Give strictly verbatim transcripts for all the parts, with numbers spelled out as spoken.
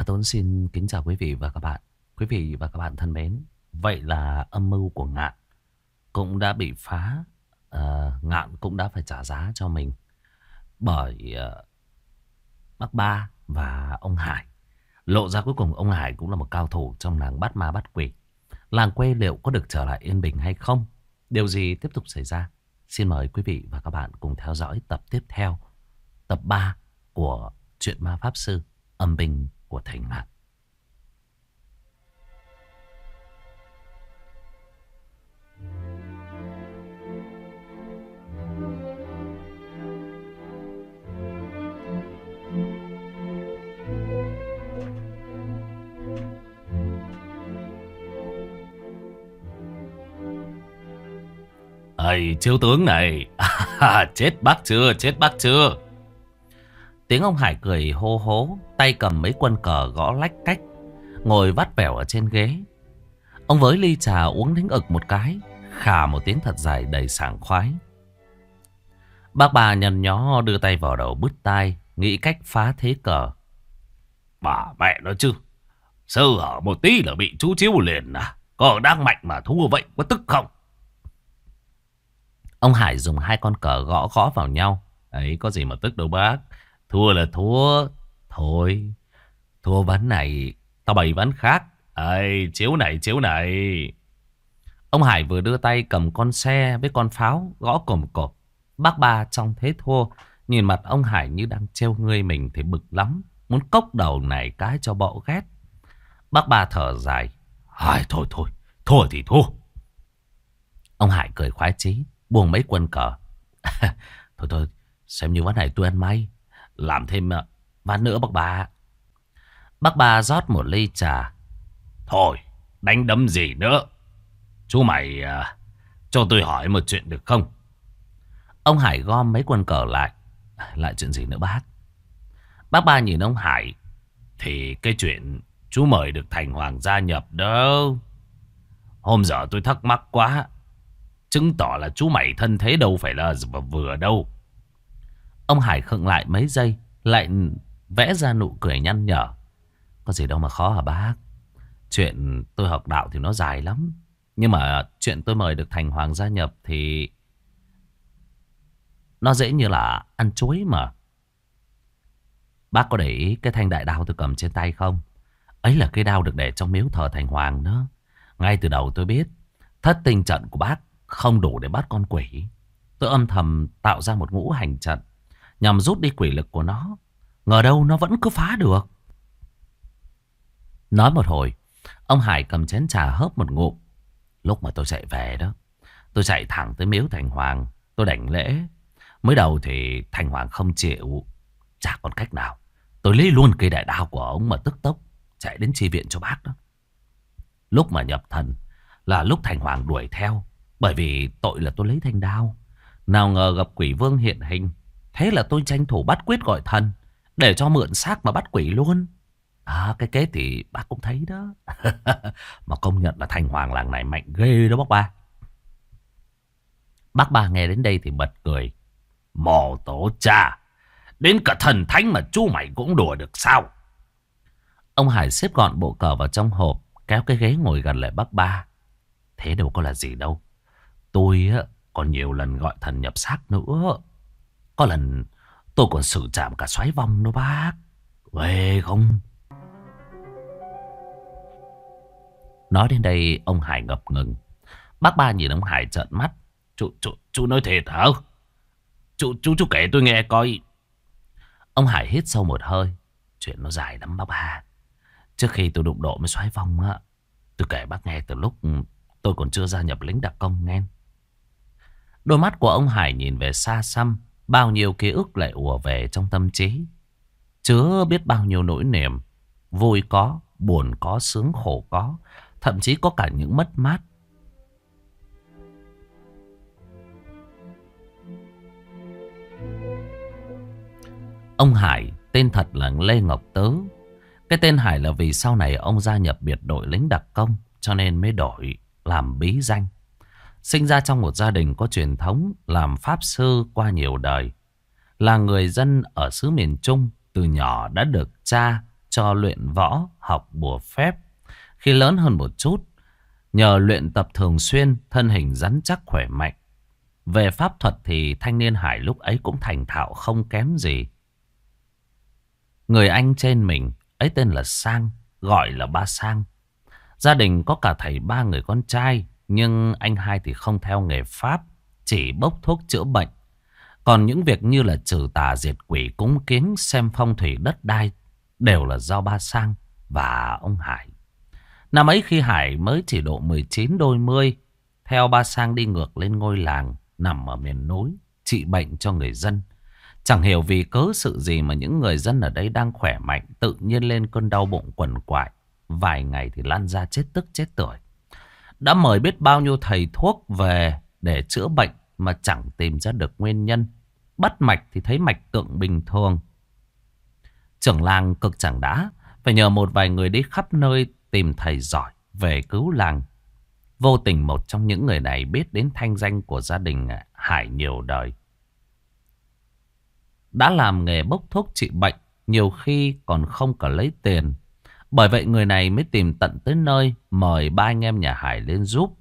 Tuấn xin kính chào quý vị và các bạn. Quý vị và các bạn thân mến, vậy là âm mưu của Ngạn cũng đã bị phá. Ờ, Ngạn cũng đã phải trả giá cho mình bởi ờ, bác Ba và ông Hải. Lộ ra cuối cùng ông Hải cũng là một cao thủ trong làng bắt ma bắt quỷ. Làng quê liệu có được trở lại yên bình hay không? Điều gì tiếp tục xảy ra? Xin mời quý vị và các bạn cùng theo dõi tập tiếp theo, tập ba của truyện ma pháp sư âm binh của Thành Ngạn. Ây, chiếu tướng này. Chết bác chưa, chết bác chưa. Tiếng ông Hải cười hô hố, tay cầm mấy quân cờ gõ lách cách, ngồi vắt vẻo ở trên ghế. Ông với ly trà uống đánh ực một cái, khà một tiếng thật dài đầy sảng khoái. Bác Ba nhăn nhó đưa tay vào đầu bứt tai, nghĩ cách phá thế cờ. Bà mẹ nó chứ, sơ hở một tí là bị chú chiếu liền à. Cờ đang mạnh mà thua vậy có tức không? Ông Hải dùng hai con cờ gõ gõ vào nhau. Ấy, có gì mà tức đâu bác. Thua là thua. Thôi, thua ván này, tao bày ván khác. Ấy, chiếu này, chiếu này. Ông Hải vừa đưa tay cầm con xe với con pháo gõ cồm cộp. Bác Ba trong thế thua, nhìn mặt ông Hải như đang trêu ngươi mình thì bực lắm. Muốn cốc đầu này cái cho bọ ghét. Bác Ba thở dài. Ai, thôi thôi, thua thì thua. Ông Hải cười khoái chí, buông mấy quân cờ. Thôi thôi, xem như ván này tôi ăn may. Làm thêm uh, ván nữa bác Ba. Bác Ba rót một ly trà. Thôi, đánh đấm gì nữa. Chú mày uh, cho tôi hỏi một chuyện được không? Ông Hải gom mấy quân cờ lại. Lại chuyện gì nữa bác? Bác Ba nhìn ông Hải. Thì cái chuyện chú mời được Thành Hoàng gia nhập đâu. Hôm giờ tôi thắc mắc quá. Chứng tỏ là chú mày thân thế đâu phải là vừa đâu. Ông Hải khựng lại mấy giây, lại vẽ ra nụ cười nhăn nhở. Có gì đâu mà khó hả bác? Chuyện tôi học đạo thì nó dài lắm. Nhưng mà chuyện tôi mời được Thành Hoàng gia nhập thì nó dễ như là ăn chuối mà. Bác có để ý cái thanh đại đao tôi cầm trên tay không? Ấy là cái đao được để trong miếu thờ Thành Hoàng đó. Ngay từ đầu tôi biết thất tinh trận của bác không đủ để bắt con quỷ. Tôi âm thầm tạo ra một ngũ hành trận nhằm rút đi quỷ lực của nó. Ngờ đâu nó vẫn cứ phá được. Nói một hồi, ông Hải cầm chén trà hớp một ngụm. Lúc mà tôi chạy về đó, tôi chạy thẳng tới miếu Thành Hoàng. Tôi đảnh lễ. Mới đầu thì Thành Hoàng không chịu. Chả còn cách nào. Tôi lấy luôn cây đại đao của ông mà tức tốc chạy đến chi viện cho bác đó. Lúc mà nhập thần là lúc Thành Hoàng đuổi theo. Bởi vì tội là tôi lấy thanh đao. Nào ngờ gặp quỷ vương hiện hình. Thế là tôi tranh thủ bắt quyết gọi thần để cho mượn xác mà bắt quỷ luôn. À, cái kết thì bác cũng thấy đó. Mà công nhận là Thành Hoàng làng này mạnh ghê đó bác Ba. Bác Ba nghe đến đây thì bật cười. Mồ tổ cha, đến cả thần thánh mà chú mày cũng đùa được sao? Ông Hải xếp gọn bộ cờ vào trong hộp, kéo cái ghế ngồi gần lại bác Ba. Thế đâu có là gì đâu. Tôi còn nhiều lần gọi thần nhập xác nữa. Có lần tôi còn xử trảm cả xoáy vong đó bác. Ghê không? Nói đến đây ông Hải ngập ngừng. Bác Ba nhìn ông Hải trợn mắt. Chú, chú, chú nói thiệt hả? Chú, chú, chú kể tôi nghe coi. Ông Hải hít sâu một hơi. Chuyện nó dài lắm bác Ba. Trước khi tôi đụng độ với xoáy vong á, tôi kể bác nghe từ lúc tôi còn chưa gia nhập lính đặc công nghe. Đôi mắt của ông Hải nhìn về xa xăm. Bao nhiêu ký ức lại ùa về trong tâm trí. Chứa biết bao nhiêu nỗi niềm. Vui có, buồn có, sướng khổ có. Thậm chí có cả những mất mát. Ông Hải tên thật là Lê Ngọc Tớ. Cái tên Hải là vì sau này ông gia nhập biệt đội lính đặc công, cho nên mới đổi làm bí danh. Sinh ra trong một gia đình có truyền thống làm pháp sư qua nhiều đời. Là người dân ở xứ miền Trung, từ nhỏ đã được cha cho luyện võ, học bùa phép. Khi lớn hơn một chút, nhờ luyện tập thường xuyên, thân hình rắn chắc khỏe mạnh. Về pháp thuật thì thanh niên Hải lúc ấy cũng thành thạo không kém gì. Người anh trên mình ấy tên là Sang, gọi là ba Sang. Gia đình có cả thầy ba người con trai, nhưng anh hai thì không theo nghề pháp, chỉ bốc thuốc chữa bệnh. Còn những việc như là trừ tà diệt quỷ, cúng kiến, xem phong thủy đất đai đều là do ba Sang và ông Hải. Năm ấy khi Hải mới chỉ độ mười chín đôi mươi, theo ba Sang đi ngược lên ngôi làng nằm ở miền núi, trị bệnh cho người dân. Chẳng hiểu vì cớ sự gì mà những người dân ở đây đang khỏe mạnh, tự nhiên lên cơn đau bụng quằn quại. Vài ngày thì lan ra chết tức chết tưởi. Đã mời biết bao nhiêu thầy thuốc về để chữa bệnh mà chẳng tìm ra được nguyên nhân. Bắt mạch thì thấy mạch tượng bình thường. Trưởng làng cực chẳng đã, phải nhờ một vài người đi khắp nơi tìm thầy giỏi về cứu làng. Vô tình một trong những người này biết đến thanh danh của gia đình Hải nhiều đời. Đã làm nghề bốc thuốc trị bệnh, nhiều khi còn không cả lấy tiền. Bởi vậy người này mới tìm tận tới nơi, mời ba anh em nhà Hải lên giúp.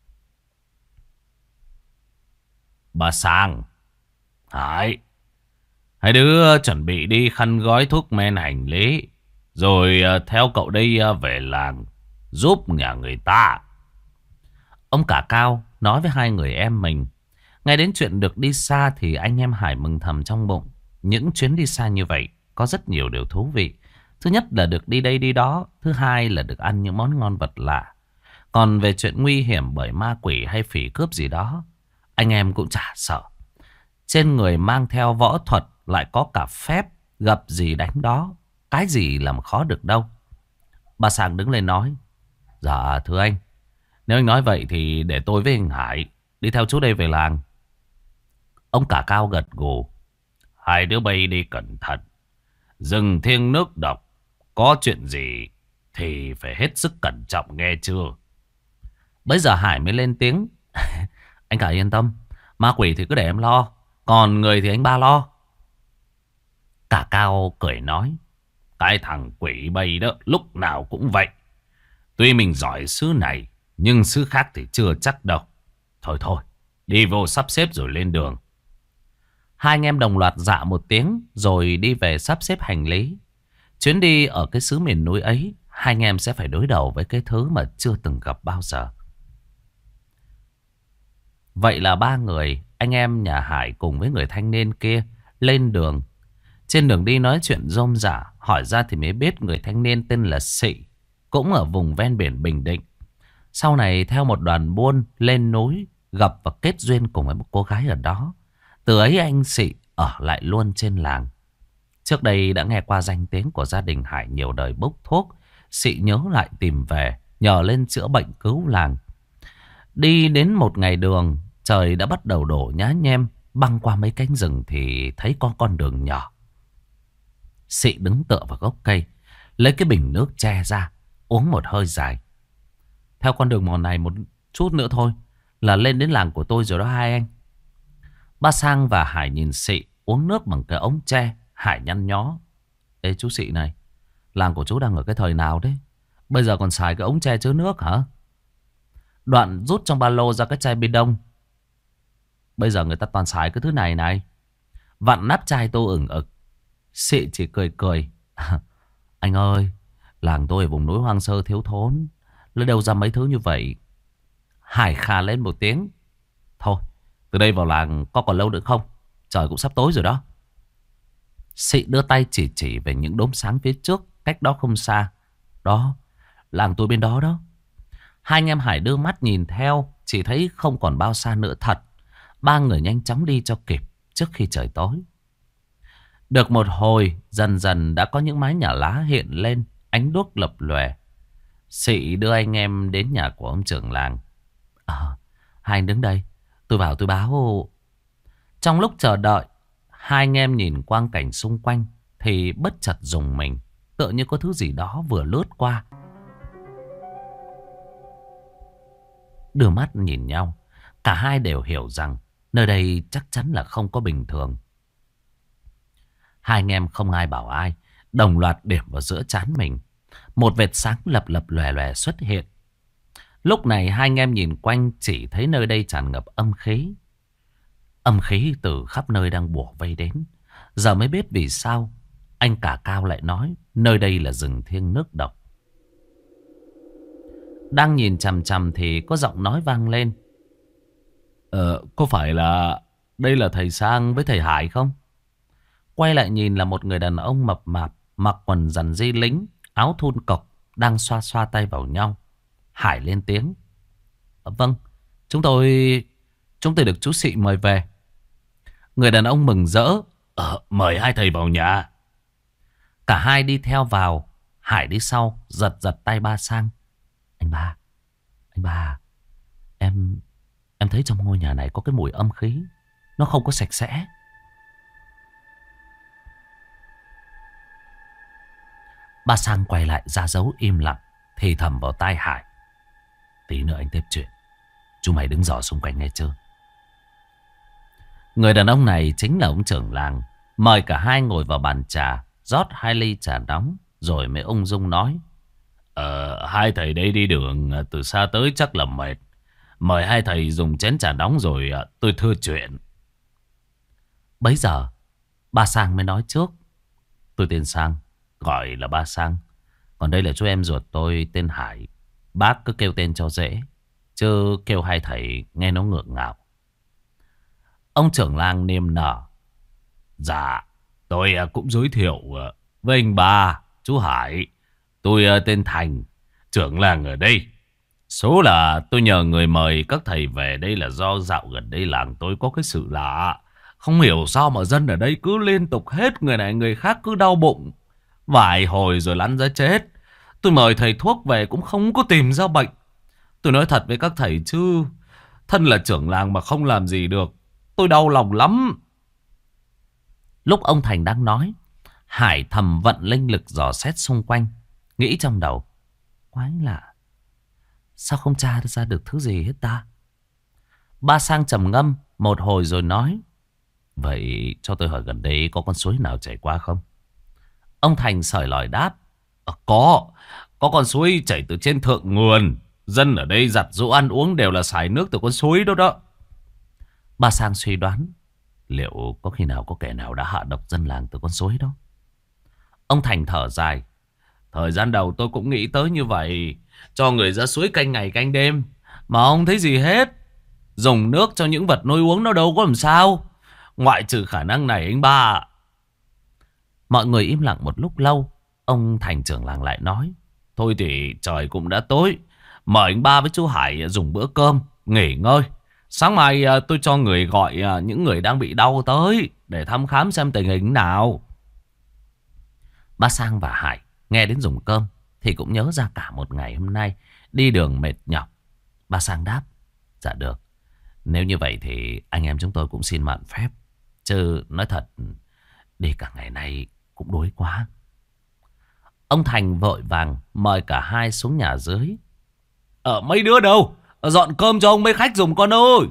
Bà Sang, Hải, hai đứa chuẩn bị đi khăn gói thuốc men hành lý, rồi theo cậu đây về làng giúp nhà người ta. Ông cả Cao nói với hai người em mình. Ngay đến chuyện được đi xa thì anh em Hải mừng thầm trong bụng. Những chuyến đi xa như vậy có rất nhiều điều thú vị. Thứ nhất là được đi đây đi đó. Thứ hai là được ăn những món ngon vật lạ. Còn về chuyện nguy hiểm bởi ma quỷ hay phỉ cướp gì đó, anh em cũng chả sợ. Trên người mang theo võ thuật, lại có cả phép, gặp gì đánh đó. Cái gì làm khó được đâu. Bà Sang đứng lên nói. Dạ thưa anh, nếu anh nói vậy thì để tôi với anh Hải đi theo chú đây về làng. Ông cả Cao gật gù. Hai đứa bay đi cẩn thận. Rừng thiêng nước độc, có chuyện gì thì phải hết sức cẩn trọng nghe chưa? Bây giờ Hải mới lên tiếng. Anh cả yên tâm, ma quỷ thì cứ để em lo, còn người thì anh ba lo. Cả Cao cười nói. Cái thằng quỷ bay đó lúc nào cũng vậy. Tuy mình giỏi xứ này, nhưng xứ khác thì chưa chắc đâu. Thôi thôi, đi vô sắp xếp rồi lên đường. Hai anh em đồng loạt dạ một tiếng rồi đi về sắp xếp hành lý. Chuyến đi ở cái xứ miền núi ấy, hai anh em sẽ phải đối đầu với cái thứ mà chưa từng gặp bao giờ. Vậy là ba người, anh em nhà Hải cùng với người thanh niên kia lên đường. Trên đường đi nói chuyện rôm rả, hỏi ra thì mới biết người thanh niên tên là Sị, cũng ở vùng ven biển Bình Định. Sau này theo một đoàn buôn lên núi, gặp và kết duyên cùng với một cô gái ở đó. Từ ấy anh Sị ở lại luôn trên làng. Trước đây đã nghe qua danh tiếng của gia đình Hải nhiều đời bốc thuốc. Sị nhớ lại tìm về, nhờ lên chữa bệnh cứu làng. Đi đến một ngày đường, trời đã bắt đầu đổ nhá nhem. Băng qua mấy cánh rừng thì thấy có con đường nhỏ. Sị đứng tựa vào gốc cây, lấy cái bình nước tre ra, uống một hơi dài. Theo con đường mòn này một chút nữa thôi là lên đến làng của tôi rồi đó hai anh. Ba Sang và Hải nhìn Sị uống nước bằng cái ống tre. Hải nhăn nhó. Ê chú Sị này, làng của chú đang ở cái thời nào đấy? Bây giờ còn xài cái ống tre chứa nước hả? Đoạn rút trong ba lô ra cái chai bê đông. Bây giờ người ta toàn xài cái thứ này này. Vặn nắp chai tô ửng ực. Sị chỉ cười cười. Anh ơi, làng tôi ở vùng núi hoang sơ thiếu thốn, lấy đâu ra mấy thứ như vậy? Hải khà lên một tiếng. Thôi, từ đây vào làng có còn lâu nữa không? Trời cũng sắp tối rồi đó. Sị đưa tay chỉ chỉ về những đốm sáng phía trước, cách đó không xa. Đó, làng tôi bên đó đó. Hai anh em Hải đưa mắt nhìn theo, chỉ thấy không còn bao xa nữa thật. Ba người nhanh chóng đi cho kịp trước khi trời tối. Được một hồi, dần dần đã có những mái nhà lá hiện lên, ánh đuốc lập lòe. Sị đưa anh em đến nhà của ông trưởng làng. À, hai anh đứng đây, tôi vào tôi báo. Trong lúc chờ đợi, hai anh em nhìn quang cảnh xung quanh thì bất chợt rùng mình, tựa như có thứ gì đó vừa lướt qua. Đưa mắt nhìn nhau, cả hai đều hiểu rằng nơi đây chắc chắn là không có bình thường. Hai anh em không ai bảo ai, đồng loạt điểm vào giữa trán mình. Một vệt sáng lập lập lòe lòe xuất hiện. Lúc này hai anh em nhìn quanh chỉ thấy nơi đây tràn ngập âm khí. Âm khí từ khắp nơi đang bủa vây đến. Giờ mới biết vì sao anh cả Cao lại nói nơi đây là rừng thiêng nước độc. Đang nhìn chằm chằm thì có giọng nói vang lên. Ờ, có phải là đây là thầy Sang với thầy Hải không? Quay lại nhìn là một người đàn ông mập mạp, mặc quần rằn di lính, áo thun cộc, đang xoa xoa tay vào nhau. Hải lên tiếng. Ờ, vâng, chúng tôi chúng tôi được chú Sị mời về. Người đàn ông mừng rỡ. Ờ, mời hai thầy vào nhà. Cả hai đi theo vào. Hải đi sau, giật giật tay ba Sang. Anh ba, anh ba, em em thấy trong ngôi nhà này có cái mùi âm khí, nó không có sạch sẽ. Ba Sang quay lại ra dấu im lặng, thì thầm vào tai Hải. Tí nữa anh tiếp chuyện, chú mày đứng dò xung quanh nghe chưa? Người đàn ông này chính là ông trưởng làng. Mời cả hai ngồi vào bàn trà, rót hai ly trà nóng, rồi mới ung dung nói. Ờ, hai thầy đây đi đường từ xa tới chắc là mệt. Mời hai thầy dùng chén trà nóng rồi tôi thưa chuyện. Bấy giờ, ba Sang mới nói trước. Tôi tên Sang, gọi là ba Sang. Còn đây là chú em ruột tôi tên Hải. Bác cứ kêu tên cho dễ, chứ kêu hai thầy nghe nó ngượng ngạo. Ông trưởng làng niềm nở. Dạ, tôi cũng giới thiệu với anh ba, chú Hải. Tôi tên Thành, trưởng làng ở đây. Số là tôi nhờ người mời các thầy về đây là do dạo gần đây làng tôi có cái sự lạ. Không hiểu sao mà dân ở đây cứ liên tục hết người này người khác cứ đau bụng. Vài hồi rồi lăn ra chết. Tôi mời thầy thuốc về cũng không có tìm ra bệnh. Tôi nói thật với các thầy chứ, thân là trưởng làng mà không làm gì được, tôi đau lòng lắm. Lúc ông Thành đang nói, Hải thầm vận linh lực dò xét xung quanh, nghĩ trong đầu. Quái lạ, sao không tra ra được thứ gì hết ta? Ba Sang trầm ngâm một hồi rồi nói. Vậy cho tôi hỏi gần đây có con suối nào chảy qua không? Ông Thành sởi lỏi đáp. À, có, có con suối chảy từ trên thượng nguồn. Dân ở đây giặt giũ ăn uống đều là xài nước từ con suối đó đó. Ba Sang suy đoán. Liệu có khi nào có kẻ nào đã hạ độc dân làng từ con suối đó? Ông Thành thở dài. Thời gian đầu tôi cũng nghĩ tới như vậy. Cho người ra suối canh ngày canh đêm, mà không thấy gì hết. Dùng nước cho những vật nuôi uống nó đâu có làm sao. Ngoại trừ khả năng này anh ba. Mọi người im lặng một lúc lâu. Ông Thành trưởng làng lại nói. Thôi thì trời cũng đã tối, mời anh ba với chú Hải dùng bữa cơm, nghỉ ngơi. Sáng mai tôi cho người gọi những người đang bị đau tới để thăm khám xem tình hình nào. Ba Sang và Hải nghe đến dùng cơm thì cũng nhớ ra cả một ngày hôm nay đi đường mệt nhọc. Ba Sang đáp. Dạ được, nếu như vậy thì anh em chúng tôi cũng xin mạn phép. Chứ nói thật, đi cả ngày nay cũng đuối quá. Ông Thành vội vàng mời cả hai xuống nhà dưới. Ở mấy đứa đâu, dọn cơm cho ông mấy khách dùng con ơi.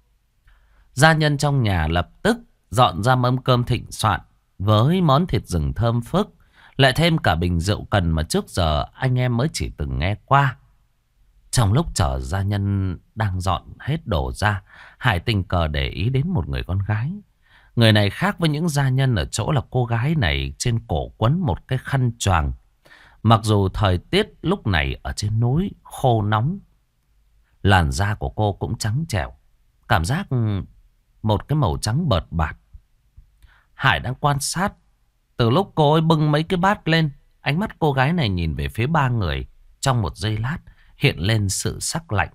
Gia nhân trong nhà lập tức dọn ra mâm cơm thịnh soạn với món thịt rừng thơm phức, lại thêm cả bình rượu cần mà trước giờ anh em mới chỉ từng nghe qua. Trong lúc chờ gia nhân đang dọn hết đồ ra, Hải tình cờ để ý đến một người con gái. Người này khác với những gia nhân ở chỗ là cô gái này trên cổ quấn một cái khăn choàng. Mặc dù thời tiết lúc này ở trên núi khô nóng, làn da của cô cũng trắng trẻo, cảm giác một cái màu trắng bợt bạt. Hải đang quan sát. Từ lúc cô ấy bưng mấy cái bát lên, ánh mắt cô gái này nhìn về phía ba người. Trong một giây lát hiện lên sự sắc lạnh.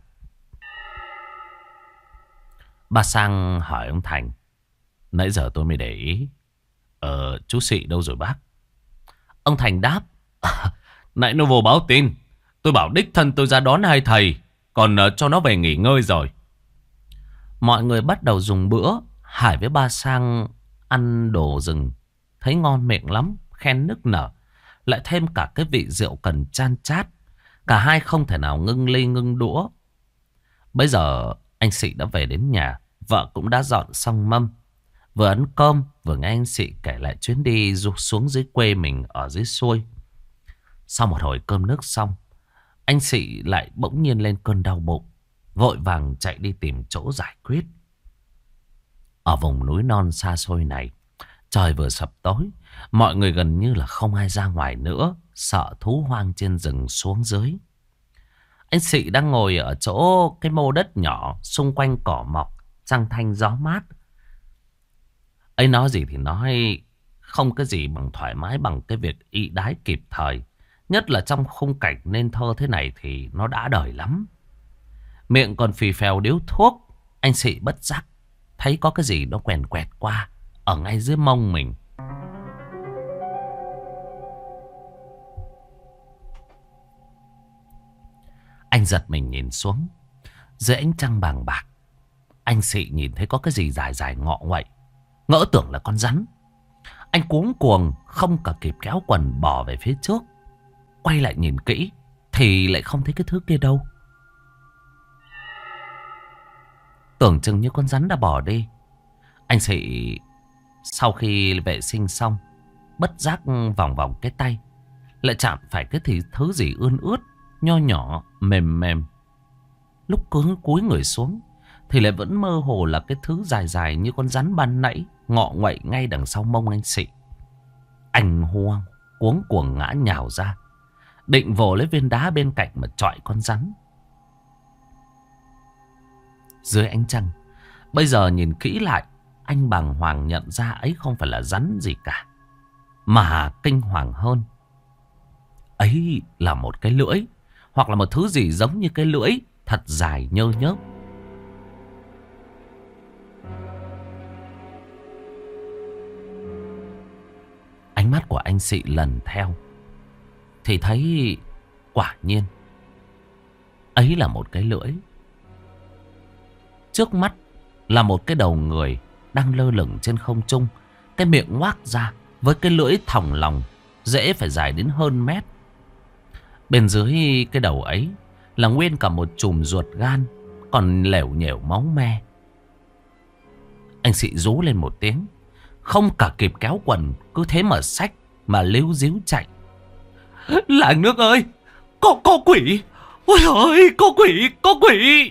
Bà Sang hỏi ông Thành. Nãy giờ tôi mới để ý, Ờ chú Sị đâu rồi bác? Ông Thành đáp. À, nãy nó vô báo tin, tôi bảo đích thân tôi ra đón hai thầy, còn uh, cho nó về nghỉ ngơi rồi. Mọi người bắt đầu dùng bữa. Hải với ba Sang ăn đồ rừng thấy ngon miệng lắm, khen nức nở. Lại thêm cả cái vị rượu cần chan chát. Cả hai không thể nào ngưng ly ngưng đũa. Bây giờ anh Sị đã về đến nhà, vợ cũng đã dọn xong mâm. Vừa ăn cơm vừa nghe anh Sị kể lại chuyến đi du- xuống dưới quê mình ở dưới xuôi. Sau một hồi cơm nước xong, anh Sị lại bỗng nhiên lên cơn đau bụng, vội vàng chạy đi tìm chỗ giải quyết. Ở vùng núi non xa xôi này, trời vừa sập tối, mọi người gần như là không ai ra ngoài nữa, sợ thú hoang trên rừng xuống dưới. Anh Sị đang ngồi ở chỗ cái mô đất nhỏ, xung quanh cỏ mọc, trăng thanh gió mát. Ấy nói gì thì nói, không cái gì bằng thoải mái bằng cái việc ị đái kịp thời. Nhất là trong khung cảnh nên thơ thế này thì nó đã đời lắm. Miệng còn phì phèo điếu thuốc, anh Sị bất giác thấy có cái gì nó quèn quẹt qua ở ngay dưới mông mình. Anh giật mình nhìn xuống. Dưới ánh trăng bàng bạc, anh Sị nhìn thấy có cái gì dài dài ngọ nguậy, ngỡ tưởng là con rắn. Anh cuống cuồng không cả kịp kéo quần bỏ về phía trước. Quay lại nhìn kỹ thì lại không thấy cái thứ kia đâu. Tưởng chừng như con rắn đã bỏ đi. Anh Sị sau khi vệ sinh xong, bất giác vòng vòng cái tay, lại chạm phải cái thì thứ gì ươn ướt, nho nhỏ, mềm mềm. Lúc cứng cúi người xuống thì lại vẫn mơ hồ là cái thứ dài dài như con rắn ban nãy, ngọ nguậy ngay đằng sau mông anh Sị. Anh hoang cuống cuồng ngã nhào ra, định vồ lấy viên đá bên cạnh mà chọi con rắn. Dưới ánh trăng, bây giờ nhìn kỹ lại, anh bàng hoàng nhận ra ấy không phải là rắn gì cả, mà kinh hoàng hơn, ấy là một cái lưỡi, hoặc là một thứ gì giống như cái lưỡi, thật dài nhơ nhớp. Ánh mắt của anh Sị lần theo thì thấy quả nhiên ấy là một cái lưỡi. Trước mắt là một cái đầu người đang lơ lửng trên không trung, cái miệng ngoác ra với cái lưỡi thòng lòng, dễ phải dài đến hơn mét. Bên dưới cái đầu ấy là nguyên cả một chùm ruột gan, còn lẻo nhẻo máu me. Anh Sị rú lên một tiếng, không cả kịp kéo quần, cứ thế mà xách mà líu díu chạy. Làng nước ơi, có có quỷ! Ôi ơi, có quỷ, có quỷ!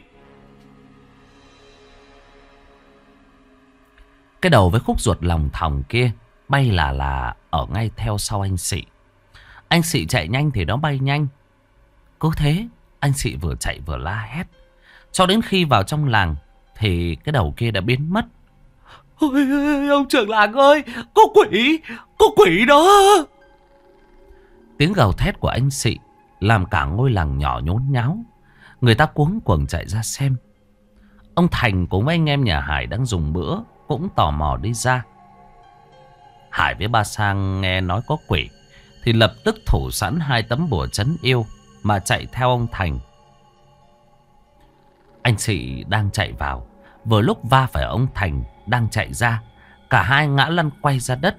Cái đầu với khúc ruột lòng thòng kia bay là là ở ngay theo sau anh Sị. Anh Sị chạy nhanh thì nó bay nhanh. Cứ thế anh Sị vừa chạy vừa la hét, cho đến khi vào trong làng thì cái đầu kia đã biến mất. Ôi ông trưởng làng ơi, có quỷ, có quỷ đó! Tiếng gào thét của anh Sị làm cả ngôi làng nhỏ nhốn nháo. Người ta cuống cuồng chạy ra xem. Ông Thành cùng với anh em nhà Hải đang dùng bữa cũng tò mò đi ra. Hải với ba Sang nghe nói có quỷ thì lập tức thủ sẵn hai tấm bùa trấn yêu mà chạy theo ông Thành. Anh Sị đang chạy vào, vừa lúc va phải ông Thành đang chạy ra. Cả hai ngã lăn quay ra đất.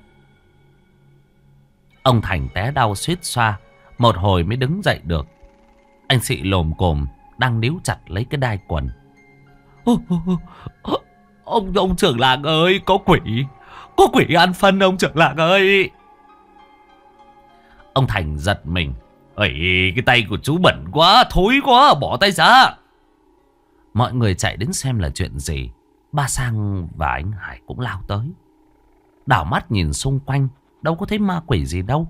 Ông Thành té đau suýt xoa, một hồi mới đứng dậy được. Anh Sị lồm cồm đang níu chặt lấy cái đai quần. Ô, ô, ô, Ông ông trưởng làng ơi, có quỷ, có quỷ ăn phân ông trưởng làng ơi! Ông Thành giật mình. Ây, cái tay của chú bẩn quá, thối quá, bỏ tay ra! Mọi người chạy đến xem là chuyện gì. Ba Sang và anh Hải cũng lao tới. Đảo mắt nhìn xung quanh, đâu có thấy ma quỷ gì đâu.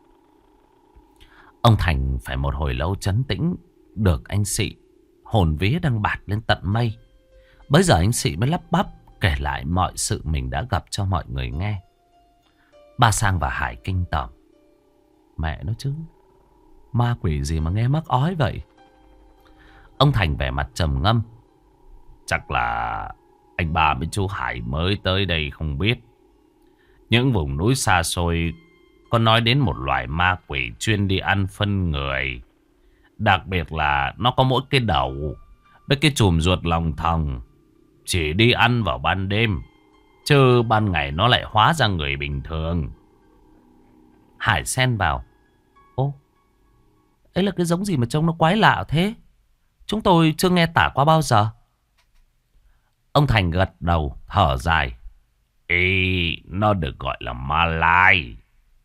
Ông Thành phải một hồi lâu trấn tĩnh được anh Sị, hồn vía đang bạt lên tận mây. Bây giờ anh Sị mới lắp bắp kể lại mọi sự mình đã gặp cho mọi người nghe. Ba Sang và Hải kinh tởm. Mẹ nó chứ, ma quỷ gì mà nghe mắc ói vậy? Ông Thành vẻ mặt trầm ngâm. Chắc là anh ba với chú Hải mới tới đây không biết. Những vùng núi xa xôi có nói đến một loài ma quỷ chuyên đi ăn phân người. Đặc biệt là nó có mỗi cái đầu với cái chùm ruột lòng thòng, chỉ đi ăn vào ban đêm, chứ ban ngày nó lại hóa ra người bình thường. Hải xen vào. Ô, ấy là cái giống gì mà trông nó quái lạ thế? Chúng tôi chưa nghe tả qua bao giờ. Ông Thành gật đầu thở dài. Ý, nó được gọi là Malai.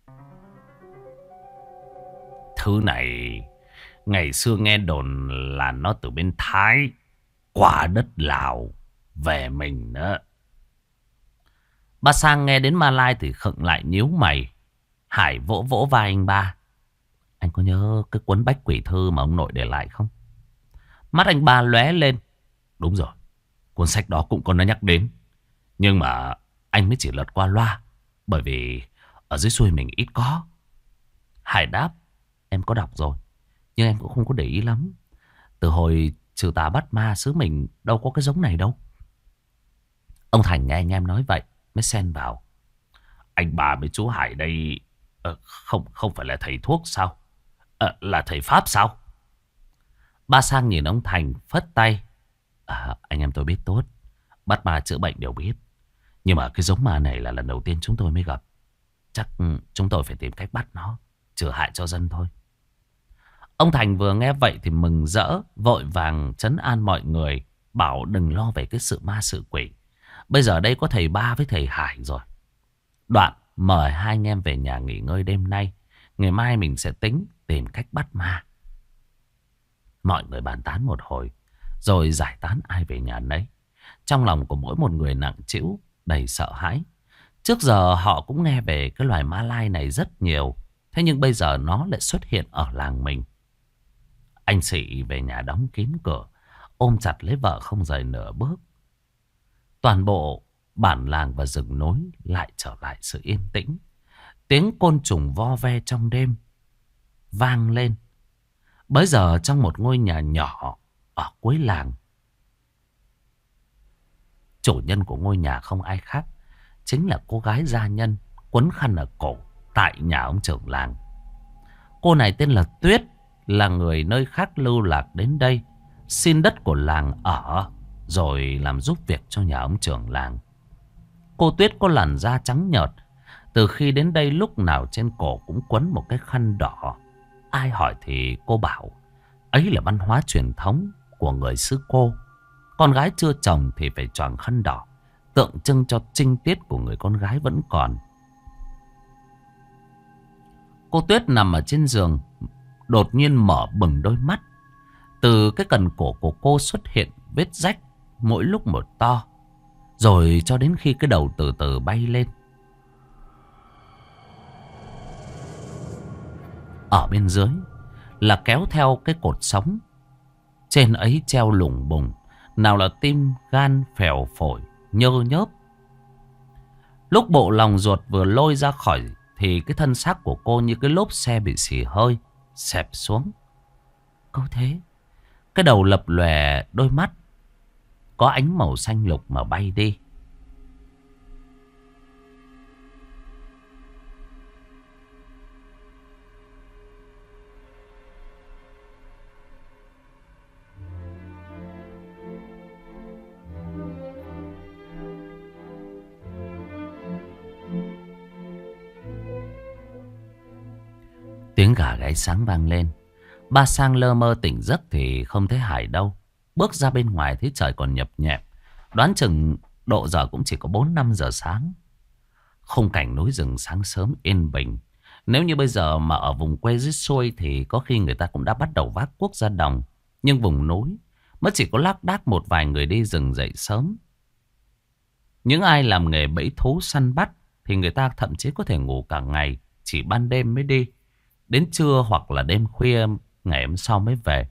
Thứ này ngày xưa nghe đồn là nó từ bên Thái qua đất Lào về mình nữa. Ba Sang nghe đến Malai thì khựng lại nhíu mày. Hải vỗ vỗ vai anh ba. Anh có nhớ cái cuốn Bách Quỷ Thư mà ông nội để lại không? Mắt anh ba lóe lên. Đúng rồi, cuốn sách đó cũng có nó nhắc đến. Nhưng mà anh mới chỉ lật qua loa, bởi vì ở dưới xuôi mình ít có. Hải đáp. Em có đọc rồi, nhưng em cũng không có để ý lắm. Từ hồi trừ tà bắt ma xứ mình đâu có cái giống này đâu. Ông Thành nghe anh em nói vậy mới xen vào. Anh bà với chú Hải đây ờ, không không phải là thầy thuốc sao? Ờ, là thầy Pháp sao? Ba Sang nhìn ông Thành phất tay. À, anh em tôi biết tốt, bắt ma chữa bệnh đều biết. Nhưng mà cái giống ma này là lần đầu tiên chúng tôi mới gặp. Chắc chúng tôi phải tìm cách bắt nó, trừ hại cho dân thôi. Ông Thành vừa nghe vậy thì mừng rỡ, vội vàng trấn an mọi người, bảo đừng lo về cái sự ma sự quỷ. Bây giờ đây có thầy Ba với thầy Hải rồi. Đoạn mời hai anh em về nhà nghỉ ngơi đêm nay. Ngày mai mình sẽ tính tìm cách bắt ma. Mọi người bàn tán một hồi, rồi giải tán ai về nhà nấy. Trong lòng của mỗi một người nặng trĩu, đầy sợ hãi. Trước giờ họ cũng nghe về cái loài ma lai này rất nhiều. Thế nhưng bây giờ nó lại xuất hiện ở làng mình. Anh Sĩ về nhà đóng kín cửa, ôm chặt lấy vợ không rời nửa bước. Toàn bộ bản làng và rừng núi lại trở lại sự yên tĩnh. Tiếng côn trùng vo ve trong đêm vang lên. Bấy giờ trong một ngôi nhà nhỏ ở cuối làng, chủ nhân của ngôi nhà không ai khác, chính là cô gái gia nhân quấn khăn ở cổ tại nhà ông trưởng làng. Cô này tên là Tuyết, là người nơi khác lưu lạc đến đây xin đất của làng ở, rồi làm giúp việc cho nhà ông trưởng làng. Cô Tuyết có làn da trắng nhợt, từ khi đến đây lúc nào trên cổ cũng quấn một cái khăn đỏ. Ai hỏi thì cô bảo ấy là văn hóa truyền thống của người xứ cô. Con gái chưa chồng thì phải choàng khăn đỏ, tượng trưng cho trinh tiết của người con gái vẫn còn. Cô Tuyết nằm ở trên giường, đột nhiên mở bừng đôi mắt. Từ cái cần cổ của cô xuất hiện vết rách, mỗi lúc một to, rồi cho đến khi cái đầu từ từ bay lên. Ở bên dưới là kéo theo cái cột sống, trên ấy treo lủng bùng, nào là tim, gan, phèo, phổi, nhơ nhớp. Lúc bộ lòng ruột vừa lôi ra khỏi thì cái thân xác của cô như cái lốp xe bị xì hơi, xẹp xuống. Câu thế, cái đầu lập lòe, đôi mắt có ánh màu xanh lục mà bay đi. Tiếng gà gáy sáng vang lên. Ba Sang lơ mơ tỉnh giấc thì không thấy Hải đâu. Bước ra bên ngoài thấy trời còn nhập nhẹp. Đoán chừng độ giờ cũng chỉ có bốn năm giờ sáng. Khung cảnh núi rừng sáng sớm yên bình. Nếu như bây giờ mà ở vùng quê dưới xuôi thì có khi người ta cũng đã bắt đầu vác cuốc ra đồng. Nhưng vùng núi mới chỉ có lác đác một vài người đi rừng dậy sớm. Những ai làm nghề bẫy thú săn bắt thì người ta thậm chí có thể ngủ cả ngày, chỉ ban đêm mới đi. Đến trưa hoặc là đêm khuya ngày hôm sau mới về.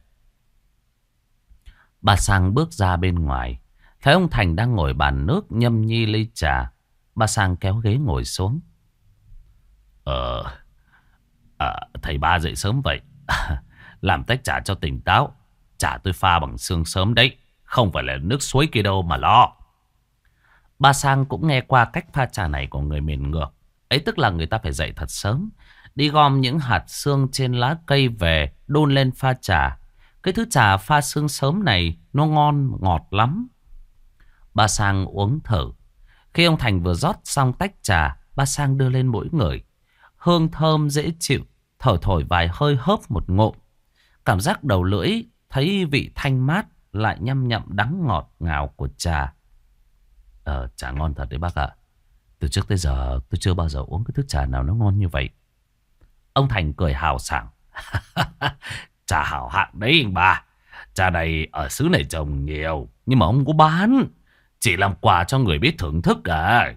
Bà Sang bước ra bên ngoài, thấy ông Thành đang ngồi bàn nước nhâm nhi ly trà. Bà Sang kéo ghế ngồi xuống. Ờ, à, thầy Ba dậy sớm vậy. Làm tách trà cho tỉnh táo. Trà tôi pha bằng xương sớm đấy, không phải là nước suối kia đâu mà lo. Bà Sang cũng nghe qua cách pha trà này của người miền ngược. Ấy tức là người ta phải dậy thật sớm, đi gom những hạt xương trên lá cây về, đun lên pha trà. Cái thứ trà pha xương sớm này nó ngon ngọt lắm. Bà Sang uống thử. Khi ông Thành vừa rót xong tách trà, bà Sang đưa lên mỗi người. Hương thơm dễ chịu, thổi thổi vài hơi hớp một ngụm. Cảm giác đầu lưỡi thấy vị thanh mát, lại nhăm nhậm đắng ngọt ngào của trà. Ờ, trà ngon thật đấy bác ạ. Từ trước tới giờ tôi chưa bao giờ uống cái thức trà nào nó ngon như vậy. Ông Thành cười hào sảng. Trà hảo hạng đấy anh bà. Trà này ở xứ này trồng nhiều, nhưng mà không có bán. Chỉ làm quà cho người biết thưởng thức à.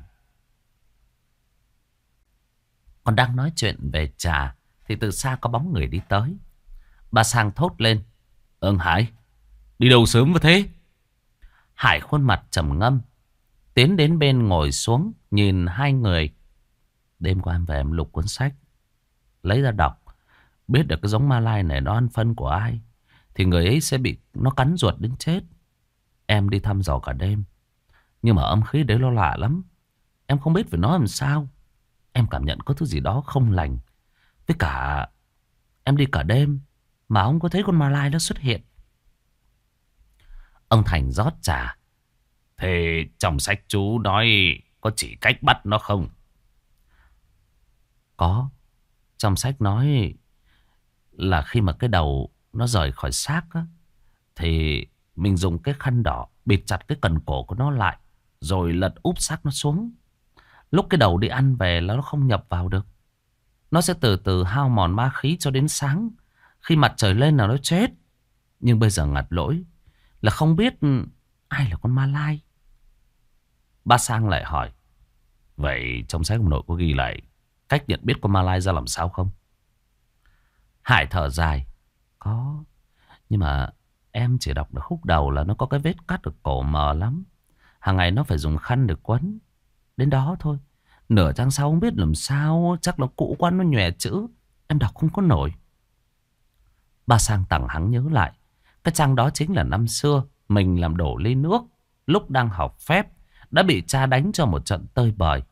Còn đang nói chuyện về trà thì từ xa có bóng người đi tới. Bà Sang thốt lên. Ơn Hải, đi đâu sớm vậy thế? Hải khuôn mặt trầm ngâm, tiến đến bên ngồi xuống nhìn hai người. Đêm qua em về em lục cuốn sách, lấy ra đọc. Biết được cái giống ma lai này nó ăn phân của ai thì người ấy sẽ bị nó cắn ruột đến chết. Em đi thăm dò cả đêm, nhưng mà âm khí đấy nó lạ lắm. Em không biết phải nói làm sao. Em cảm nhận có thứ gì đó không lành. Với cả em đi cả đêm mà không có thấy con ma lai nó xuất hiện. Ông Thành rót trà. Thế trong sách chú nói có chỉ cách bắt nó không? Có. Trong sách nói là khi mà cái đầu nó rời khỏi xác á, thì mình dùng cái khăn đỏ bịt chặt cái cần cổ của nó lại, rồi lật úp xác nó xuống. Lúc cái đầu đi ăn về là nó không nhập vào được. Nó sẽ từ từ hao mòn ma khí cho đến sáng. Khi mặt trời lên là nó chết. Nhưng bây giờ ngặt lỗi là không biết ai là con ma lai. Ba Sang lại hỏi. Vậy trong sách ông nội có ghi lại cách nhận biết con ma lai ra làm sao không? Hải thở dài. Có. Nhưng mà em chỉ đọc được khúc đầu là nó có cái vết cắt ở cổ mờ lắm. Hàng ngày nó phải dùng khăn để quấn. Đến đó thôi. Nửa trang sau không biết làm sao. Chắc là cũ quá nó nhòe chữ. Em đọc không có nổi. Ba Sang tằng hắng nhớ lại. Cái trang đó chính là năm xưa mình làm đổ ly nước lúc đang học phép, đã bị cha đánh cho một trận tơi bời.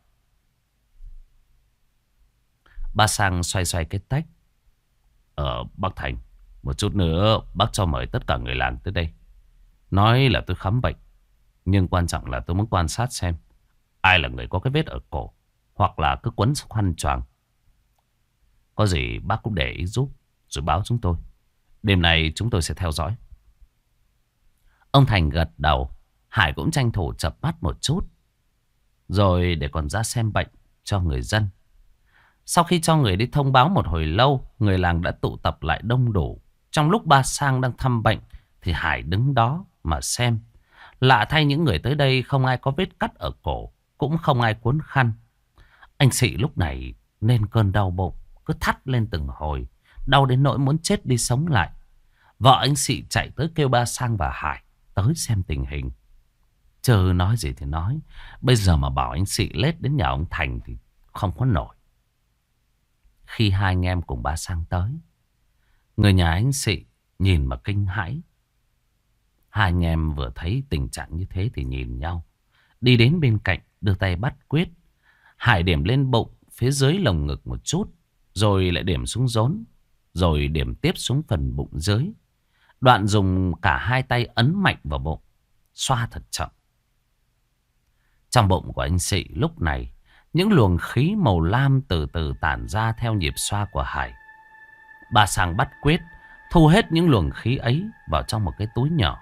Ba Sang xoay xoay cái tách. Ở Bắc Thành, một chút nữa bác cho mời tất cả người làng tới đây. Nói là tôi khám bệnh, nhưng quan trọng là tôi muốn quan sát xem ai là người có cái vết ở cổ, hoặc là cứ quấn khăn choàng. Có gì bác cũng để ý giúp, rồi báo chúng tôi. Đêm nay chúng tôi sẽ theo dõi. Ông Thành gật đầu. Hải cũng tranh thủ chập mắt một chút, rồi để còn ra xem bệnh cho người dân. Sau khi cho người đi thông báo một hồi lâu, người làng đã tụ tập lại đông đủ. Trong lúc Ba Sang đang thăm bệnh thì Hải đứng đó mà xem. Lạ thay, những người tới đây không ai có vết cắt ở cổ, cũng không ai cuốn khăn. Anh Sị lúc này nên cơn đau bụng cứ thắt lên từng hồi, đau đến nỗi muốn chết đi sống lại. Vợ anh Sị chạy tới kêu Ba Sang và Hải tới xem tình hình. Chờ nói gì thì nói, bây giờ mà bảo anh Sị lết đến nhà ông Thành thì không có nổi. Khi hai anh em cùng Ba Sang tới, người nhà anh Sị nhìn mà kinh hãi. Hai anh em vừa thấy tình trạng như thế thì nhìn nhau, đi đến bên cạnh đưa tay bắt quyết. Hải điểm lên bụng phía dưới lồng ngực một chút, rồi lại điểm xuống rốn, rồi điểm tiếp xuống phần bụng dưới. Đoạn dùng cả hai tay ấn mạnh vào bụng, xoa thật chậm. Trong bụng của anh Sị lúc này, những luồng khí màu lam từ từ tản ra theo nhịp xoa của Hải. Ba Sang bắt quyết thu hết những luồng khí ấy vào trong một cái túi nhỏ.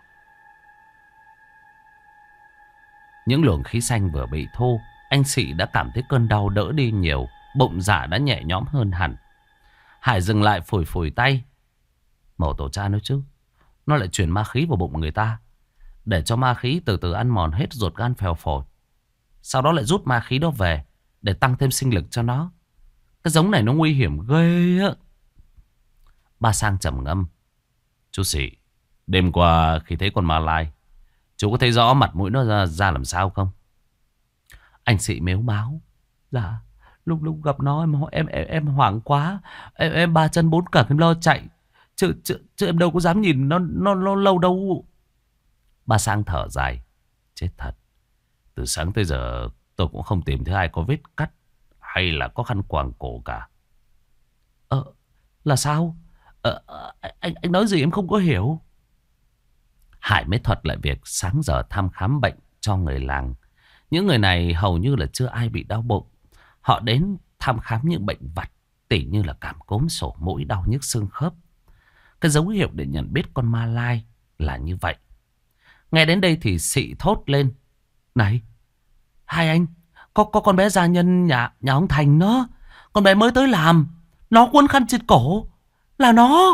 Những luồng khí xanh vừa bị thu, anh Sị đã cảm thấy cơn đau đỡ đi nhiều, bụng dạ đã nhẹ nhõm hơn hẳn. Hải dừng lại phủi phủi tay. Màu tổ cha nói chứ, nó lại truyền ma khí vào bụng người ta, để cho ma khí từ từ ăn mòn hết ruột gan phèo phổi, sau đó lại rút ma khí đó về để tăng thêm sinh lực cho nó. Cái giống này nó nguy hiểm ghê á. Ba Sang trầm ngâm. Chú Sị, đêm qua khi thấy con ma lai, chú có thấy rõ mặt mũi nó ra, ra làm sao không? Anh Sị mếu máo. Dạ, lúc lúc gặp nó em em em, em hoảng quá, em em ba chân bốn cẳng em lo chạy, chứ chứ chứ em đâu có dám nhìn nó nó nó lâu đâu. Ba Sang thở dài. Chết thật, từ sáng tới giờ tôi cũng không tìm thấy ai có vết cắt hay là có khăn quàng cổ cả. Ờ, là sao? Ờ, anh anh nói gì em không có hiểu. Hải mới thuật lại việc sáng giờ thăm khám bệnh cho người làng. Những người này hầu như là chưa ai bị đau bụng. Họ đến thăm khám những bệnh vặt, tỉ như là cảm cúm, sổ mũi, đau nhức xương khớp. Cái dấu hiệu để nhận biết con ma lai là như vậy. Nghe đến đây thì Sị thốt lên. Này, hai anh, Có, có con bé gia nhân nhà, nhà ông Thành nó. Con bé mới tới làm. Nó quấn khăn trên cổ. Là nó.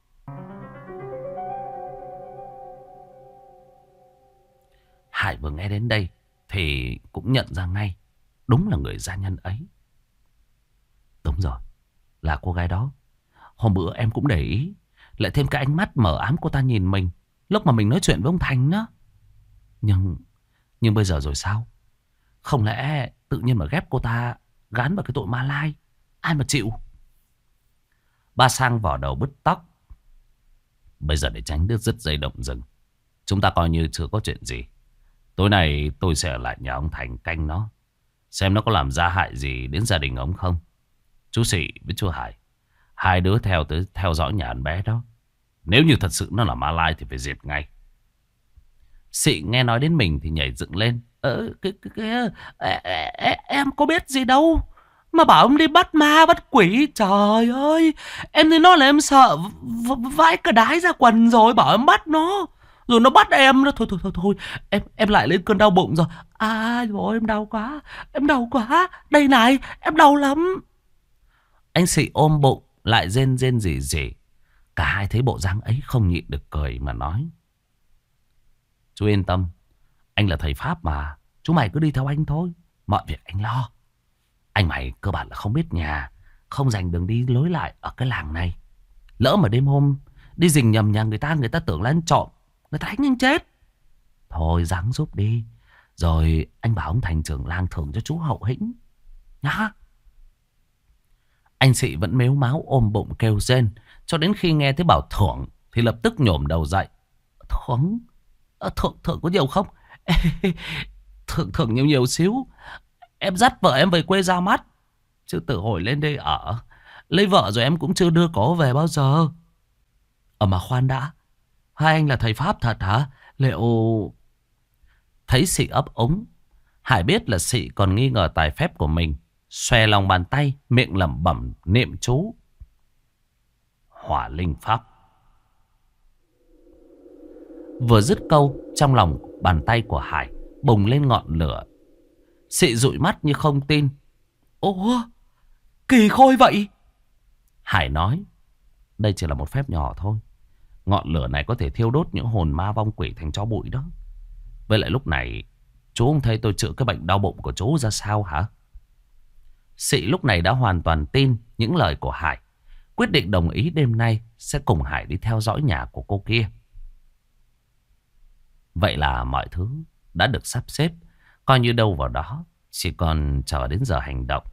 Hải vừa nghe đến đây thì cũng nhận ra ngay. Đúng là người gia nhân ấy. Đúng rồi. Là cô gái đó. Hôm bữa em cũng để ý. Lại thêm cái ánh mắt mờ ám cô ta nhìn mình lúc mà mình nói chuyện với ông Thành đó. Nhưng Nhưng bây giờ rồi sao? Không lẽ tự nhiên mà ghép cô ta gán vào cái tội ma lai? Ai mà chịu? Ba Sang vò đầu bứt tóc. Bây giờ để tránh đứt dứt dây động rừng, chúng ta coi như chưa có chuyện gì. Tối nay tôi sẽ ở lại nhà ông Thành canh nó, xem nó có làm ra hại gì đến gia đình ông không. Chú Sĩ với chú Hải, hai đứa theo tới theo dõi nhà anh bé đó. Nếu như thật sự nó là ma lai thì phải diệt ngay. Sĩ nghe nói đến mình thì nhảy dựng lên. Ờ, cái, cái, cái, ê, ê, ê, em có biết gì đâu mà bảo em đi bắt ma bắt quỷ. Trời ơi, em thấy nó là em sợ vãi cả đái ra quần rồi. Bảo em bắt nó rồi nó bắt em đó. Thôi thôi thôi thôi, em em lại lên cơn đau bụng rồi. À rồi, em đau quá, em đau quá. Đây này, em đau lắm. Anh Sĩ ôm bụng lại rên rên rỉ rỉ. Cả hai thấy bộ dáng ấy không nhịn được cười mà nói: chú yên tâm, anh là thầy Pháp mà. Chú mày cứ đi theo anh thôi, mọi việc anh lo. Anh mày cơ bản là không biết nhà, không dành đường đi lối lại ở cái làng này. Lỡ mà đêm hôm đi rình nhầm nhà người ta, người ta tưởng là anh trộm, người ta đánh anh chết. Thôi ráng giúp đi, rồi anh bảo ông Thành trưởng làng thưởng cho chú hậu hĩnh nhá. Anh Sĩ vẫn mếu máo ôm bụng kêu rên. Cho đến khi nghe thấy bảo thưởng thì lập tức nhổm đầu dậy. Thưởng? À, thưởng, thưởng có nhiều không? Thưởng, thưởng nhiều nhiều xíu. Em dắt vợ em về quê ra mắt, chứ từ hồi lên đây ở, lấy vợ rồi em cũng chưa đưa cổ về bao giờ. Ờ mà khoan đã, hai anh là thầy Pháp thật hả? Liệu... Thấy Sĩ ấp úng, Hải biết là Sĩ còn nghi ngờ tài phép của mình. Xòe lòng bàn tay, miệng lẩm bẩm niệm chú Hỏa Linh Pháp. Vừa dứt câu, trong lòng bàn tay của Hải bùng lên ngọn lửa. Sĩ dụi mắt như không tin. Ủa, kỳ khôi vậy? Hải nói: đây chỉ là một phép nhỏ thôi. Ngọn lửa này có thể thiêu đốt những hồn ma vong quỷ thành tro bụi đó. Với lại lúc này, chú không thấy tôi chữa cái bệnh đau bụng của chú ra sao hả? Sĩ lúc này đã hoàn toàn tin những lời của Hải, quyết định đồng ý đêm nay sẽ cùng Hải đi theo dõi nhà của cô kia. Vậy là mọi thứ đã được sắp xếp, coi như đâu vào đó, chỉ còn chờ đến giờ hành động.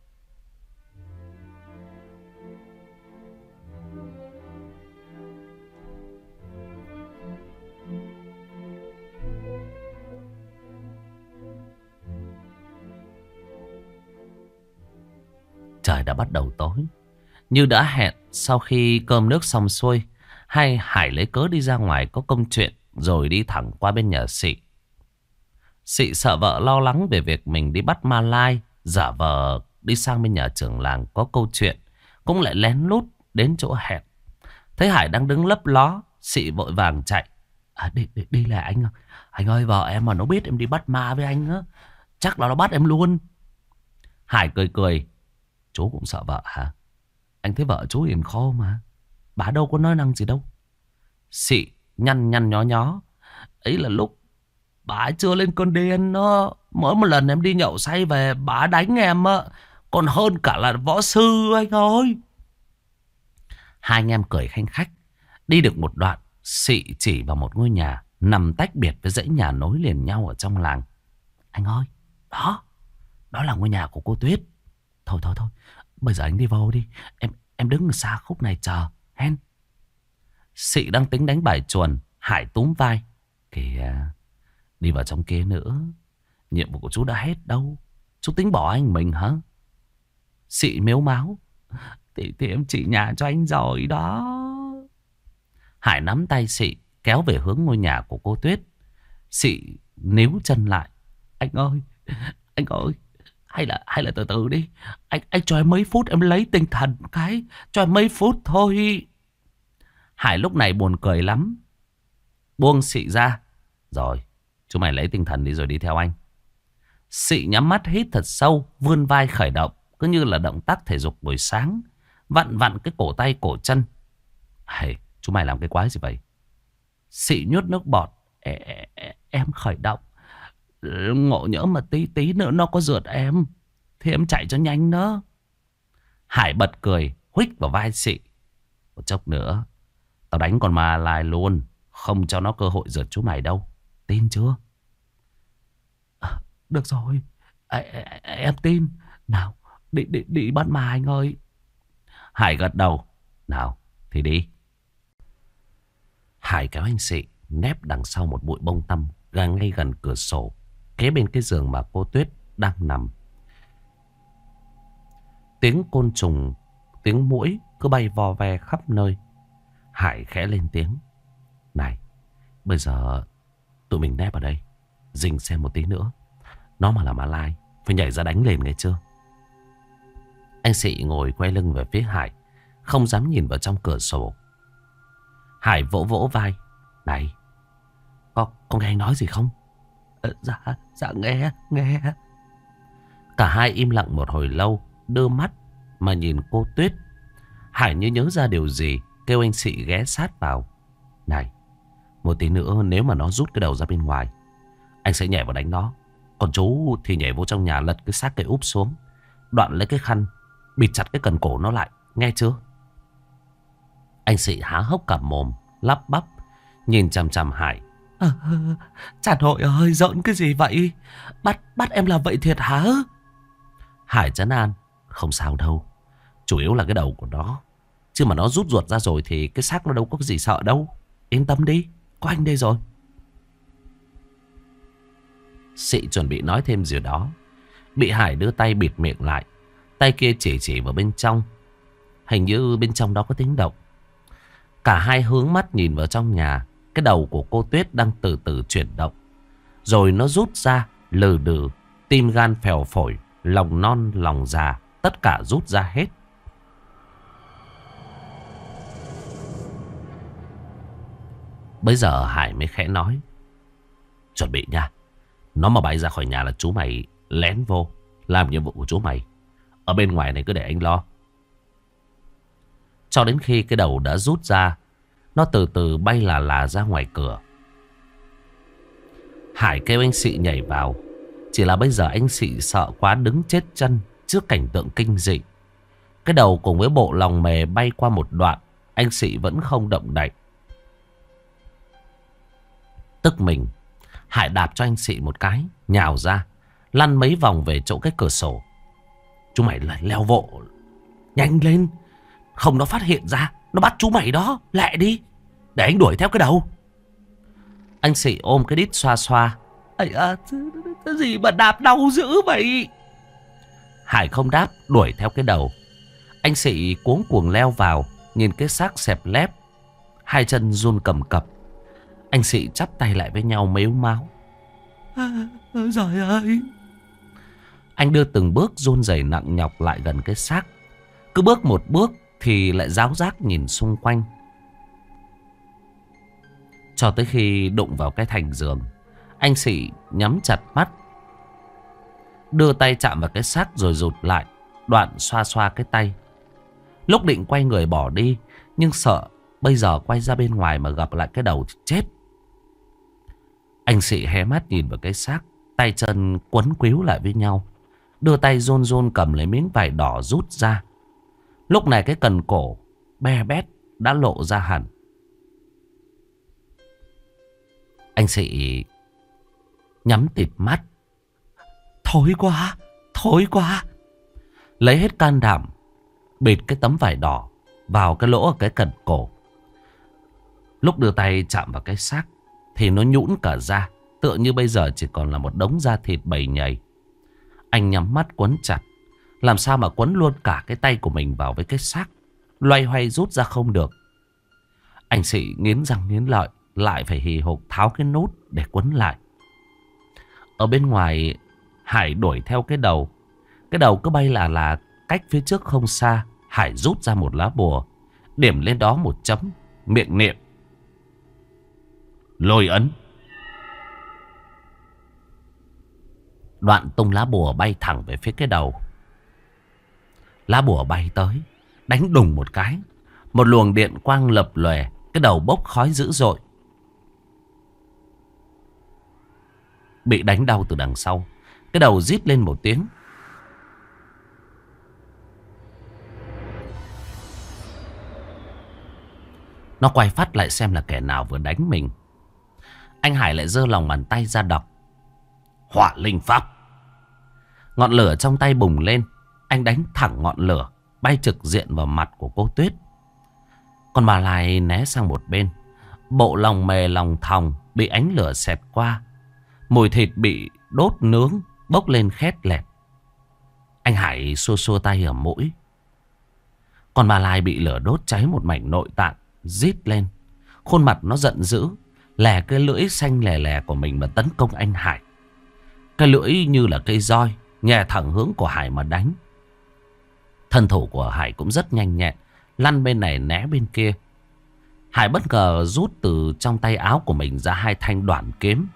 Trời đã bắt đầu tối. Như đã hẹn, sau khi cơm nước xong xuôi, hai Hải lấy cớ đi ra ngoài có công chuyện, rồi đi thẳng qua bên nhà Sĩ. Sĩ sợ vợ lo lắng về việc mình đi bắt ma lai, giả vờ đi sang bên nhà trưởng làng có câu chuyện, cũng lại lén lút đến chỗ hẹn. Thấy Hải đang đứng lấp ló, Sĩ vội vàng chạy. À, đi, đi, đi là anh. Anh ơi, vợ em mà nó biết em đi bắt ma với anh á, chắc là nó bắt em luôn. Hải cười cười. Chú cũng sợ vợ hả? Anh thấy vợ chú hiền khô mà, bà đâu có nói năng gì đâu. Sĩ nhăn nhăn nhó nhó. Ấy là lúc bà ấy chưa lên cơn điên đó. Mỗi một lần em đi nhậu say về, bà đánh em á, còn hơn cả là võ sư anh ơi. Hai anh em cười khanh khách. Đi được một đoạn, Sĩ chỉ vào một ngôi nhà nằm tách biệt với dãy nhà nối liền nhau ở trong làng. Anh ơi, đó, đó là ngôi nhà của cô Tuyết. Thôi thôi thôi, bây giờ anh đi vô đi. Em em đứng ở xa khúc này chờ hen. Sĩ đang tính đánh bài chuồn. Hải túm vai. Kìa, đi vào trong kia nữa, nhiệm vụ của chú đã hết đâu. Chú tính bỏ anh mình hả? Sĩ mếu máo. Thì, thì em chỉ nhà cho anh rồi đó. Hải nắm tay Sĩ kéo về hướng ngôi nhà của cô Tuyết. Sĩ níu chân lại. Anh ơi, anh ơi, Hay là hay là từ từ đi. Anh anh cho em mấy phút em lấy tinh thần cái. Cho em mấy phút thôi. Hải lúc này buồn cười lắm. Buông Sĩ ra. Rồi, chú mày lấy tinh thần đi rồi đi theo anh. Sị nhắm mắt hít thật sâu, vươn vai khởi động, cứ như là động tác thể dục buổi sáng, vặn vặn cái cổ tay cổ chân. Hey, chú mày làm cái quái gì vậy? Sị nhốt nước bọt. Ê, ê, ê, em khởi động, ngộ nhỡ mà tí tí nữa nó có rượt em thì em chạy cho nhanh đó. Hải bật cười, huých vào vai Sị. Một chốc nữa tao đánh con ma lai luôn, không cho nó cơ hội rượt chú mày đâu. Tin chưa? À, được rồi, à, à, em tin. Nào, đi, đi, đi bắt ma anh ơi. Hải gật đầu. Nào, thì đi. Hải kéo anh Sị nép đằng sau một bụi bông tăm gần ngay gần cửa sổ, kế bên cái giường mà cô Tuyết đang nằm. Tiếng côn trùng, tiếng muỗi cứ bay vò ve khắp nơi. Hải khẽ lên tiếng. Này, bây giờ tụi mình nép ở đây, rình xem một tí nữa nó mà là ma lai phải nhảy ra đánh lên nghe chưa? Anh Sị ngồi quay lưng về phía Hải, không dám nhìn vào trong cửa sổ. Hải vỗ vỗ vai. Này, có, có nghe anh nói gì không? Ờ, dạ, dạ nghe, nghe. Cả hai im lặng một hồi lâu, đưa mắt mà nhìn cô Tuyết. Hải như nhớ ra điều gì, kêu anh Sị ghé sát vào. Này, một tí nữa nếu mà nó rút cái đầu ra bên ngoài, anh sẽ nhảy vào đánh nó. Còn chú thì nhảy vô trong nhà lật cái xác cây úp xuống, đoạn lấy cái khăn bịt chặt cái cần cổ nó lại, nghe chưa? Anh Sị há hốc cả mồm, lắp bắp nhìn chằm chằm Hải. À, chả nội ơi, giỡn cái gì vậy? Bắt bắt em làm vậy thiệt hả? Hải trấn an. Không sao đâu, chủ yếu là cái đầu của nó, chứ mà nó rút ruột ra rồi thì cái xác nó đâu có gì sợ đâu. Yên tâm đi, có anh đây rồi. Sị chuẩn bị nói thêm gì đó, bị Hải đưa tay bịt miệng lại. Tay kia chỉ chỉ vào bên trong. Hình như bên trong đó có tiếng động. Cả hai hướng mắt nhìn vào trong nhà. Cái đầu của cô Tuyết đang từ từ chuyển động. Rồi nó rút ra lừ đừ. Tim gan phèo phổi, lòng non lòng già, tất cả rút ra hết. Bây giờ Hải mới khẽ nói. Chuẩn bị nha, nó mà bay ra khỏi nhà là chú mày lén vô làm nhiệm vụ của chú mày. Ở bên ngoài này cứ để anh lo. Cho đến khi cái đầu đã rút ra, nó từ từ bay là là ra ngoài cửa. Hải kêu anh Sị nhảy vào. Chỉ là bây giờ anh Sị sợ quá đứng chết chân trước cảnh tượng kinh dị. Cái đầu cùng với bộ lòng mề bay qua một đoạn, anh Sị vẫn không động đậy. Tức mình, Hải đạp cho anh Sị một cái, nhào ra, lăn mấy vòng về chỗ cái cửa sổ. Chú mày lại leo vộ nhanh lên, không nó phát hiện ra nó bắt chú mày đó. Lẹ đi, để anh đuổi theo cái đầu. Anh Sị ôm cái đít xoa xoa. Ây à, cái gì mà đạp đau dữ vậy? Hải không đáp, đuổi theo cái đầu. Anh Sị cuống cuồng leo vào, nhìn cái xác xẹp lép, hai chân run cầm cập. Anh Sị chắp tay lại với nhau mếu máo. À, trời ơi. Anh đưa từng bước run rẩy nặng nhọc lại gần cái xác. Cứ bước một bước thì lại ráo rác nhìn xung quanh. Cho tới khi đụng vào cái thành giường, anh Sị nhắm chặt mắt, đưa tay chạm vào cái xác rồi rụt lại, đoạn xoa xoa cái tay. Lúc định quay người bỏ đi, nhưng sợ bây giờ quay ra bên ngoài mà gặp lại cái đầu thì chết. Anh Sị hé mắt nhìn vào cái xác, tay chân quấn quíu lại với nhau, đưa tay run run cầm lấy miếng vải đỏ rút ra. Lúc này cái cần cổ be bét đã lộ ra hẳn. Anh Sị nhắm tịt mắt. Thối quá, thối quá. Lấy hết can đảm, bịt cái tấm vải đỏ vào cái lỗ ở cái cần cổ. Lúc đưa tay chạm vào cái xác thì nó nhũn cả ra, tựa như bây giờ chỉ còn là một đống da thịt bầy nhầy. Anh nhắm mắt quấn chặt, làm sao mà quấn luôn cả cái tay của mình vào với cái xác, loay hoay rút ra không được. Anh Sị nghiến răng nghiến lợi, lại phải hì hục tháo cái nút để quấn lại. Ở bên ngoài, Hải đuổi theo cái đầu. Cái đầu cứ bay là là cách phía trước không xa. Hải rút ra một lá bùa, điểm lên đó một chấm, miệng niệm lôi ấn. Đoạn tung lá bùa bay thẳng về phía cái đầu. Lá bùa bay tới, đánh đùng một cái. Một luồng điện quang lập lòe, cái đầu bốc khói dữ dội. Bị đánh đau từ đằng sau, cái đầu rít lên một tiếng. Nó quay phát lại xem là kẻ nào vừa đánh mình. Anh Hải lại giơ lòng bàn tay ra đọc: Hỏa linh pháp. Ngọn lửa trong tay bùng lên. Anh đánh thẳng ngọn lửa, bay trực diện vào mặt của cô Tuyết. Còn bà lại né sang một bên. Bộ lòng mề lòng thòng bị ánh lửa xẹt qua. Mùi thịt bị đốt nướng bốc lên khét lẹt. Anh Hải xua xua tay ở mũi. Còn bà Lai bị lửa đốt cháy một mảnh nội tạng, rít lên. Khuôn mặt nó giận dữ, lè cái lưỡi xanh lè lè của mình mà tấn công anh Hải. Cái lưỡi như là cây roi, nhè thẳng hướng của Hải mà đánh. Thân thủ của Hải cũng rất nhanh nhẹn, lăn bên này né bên kia. Hải bất ngờ rút từ trong tay áo của mình ra hai thanh đoản kiếm,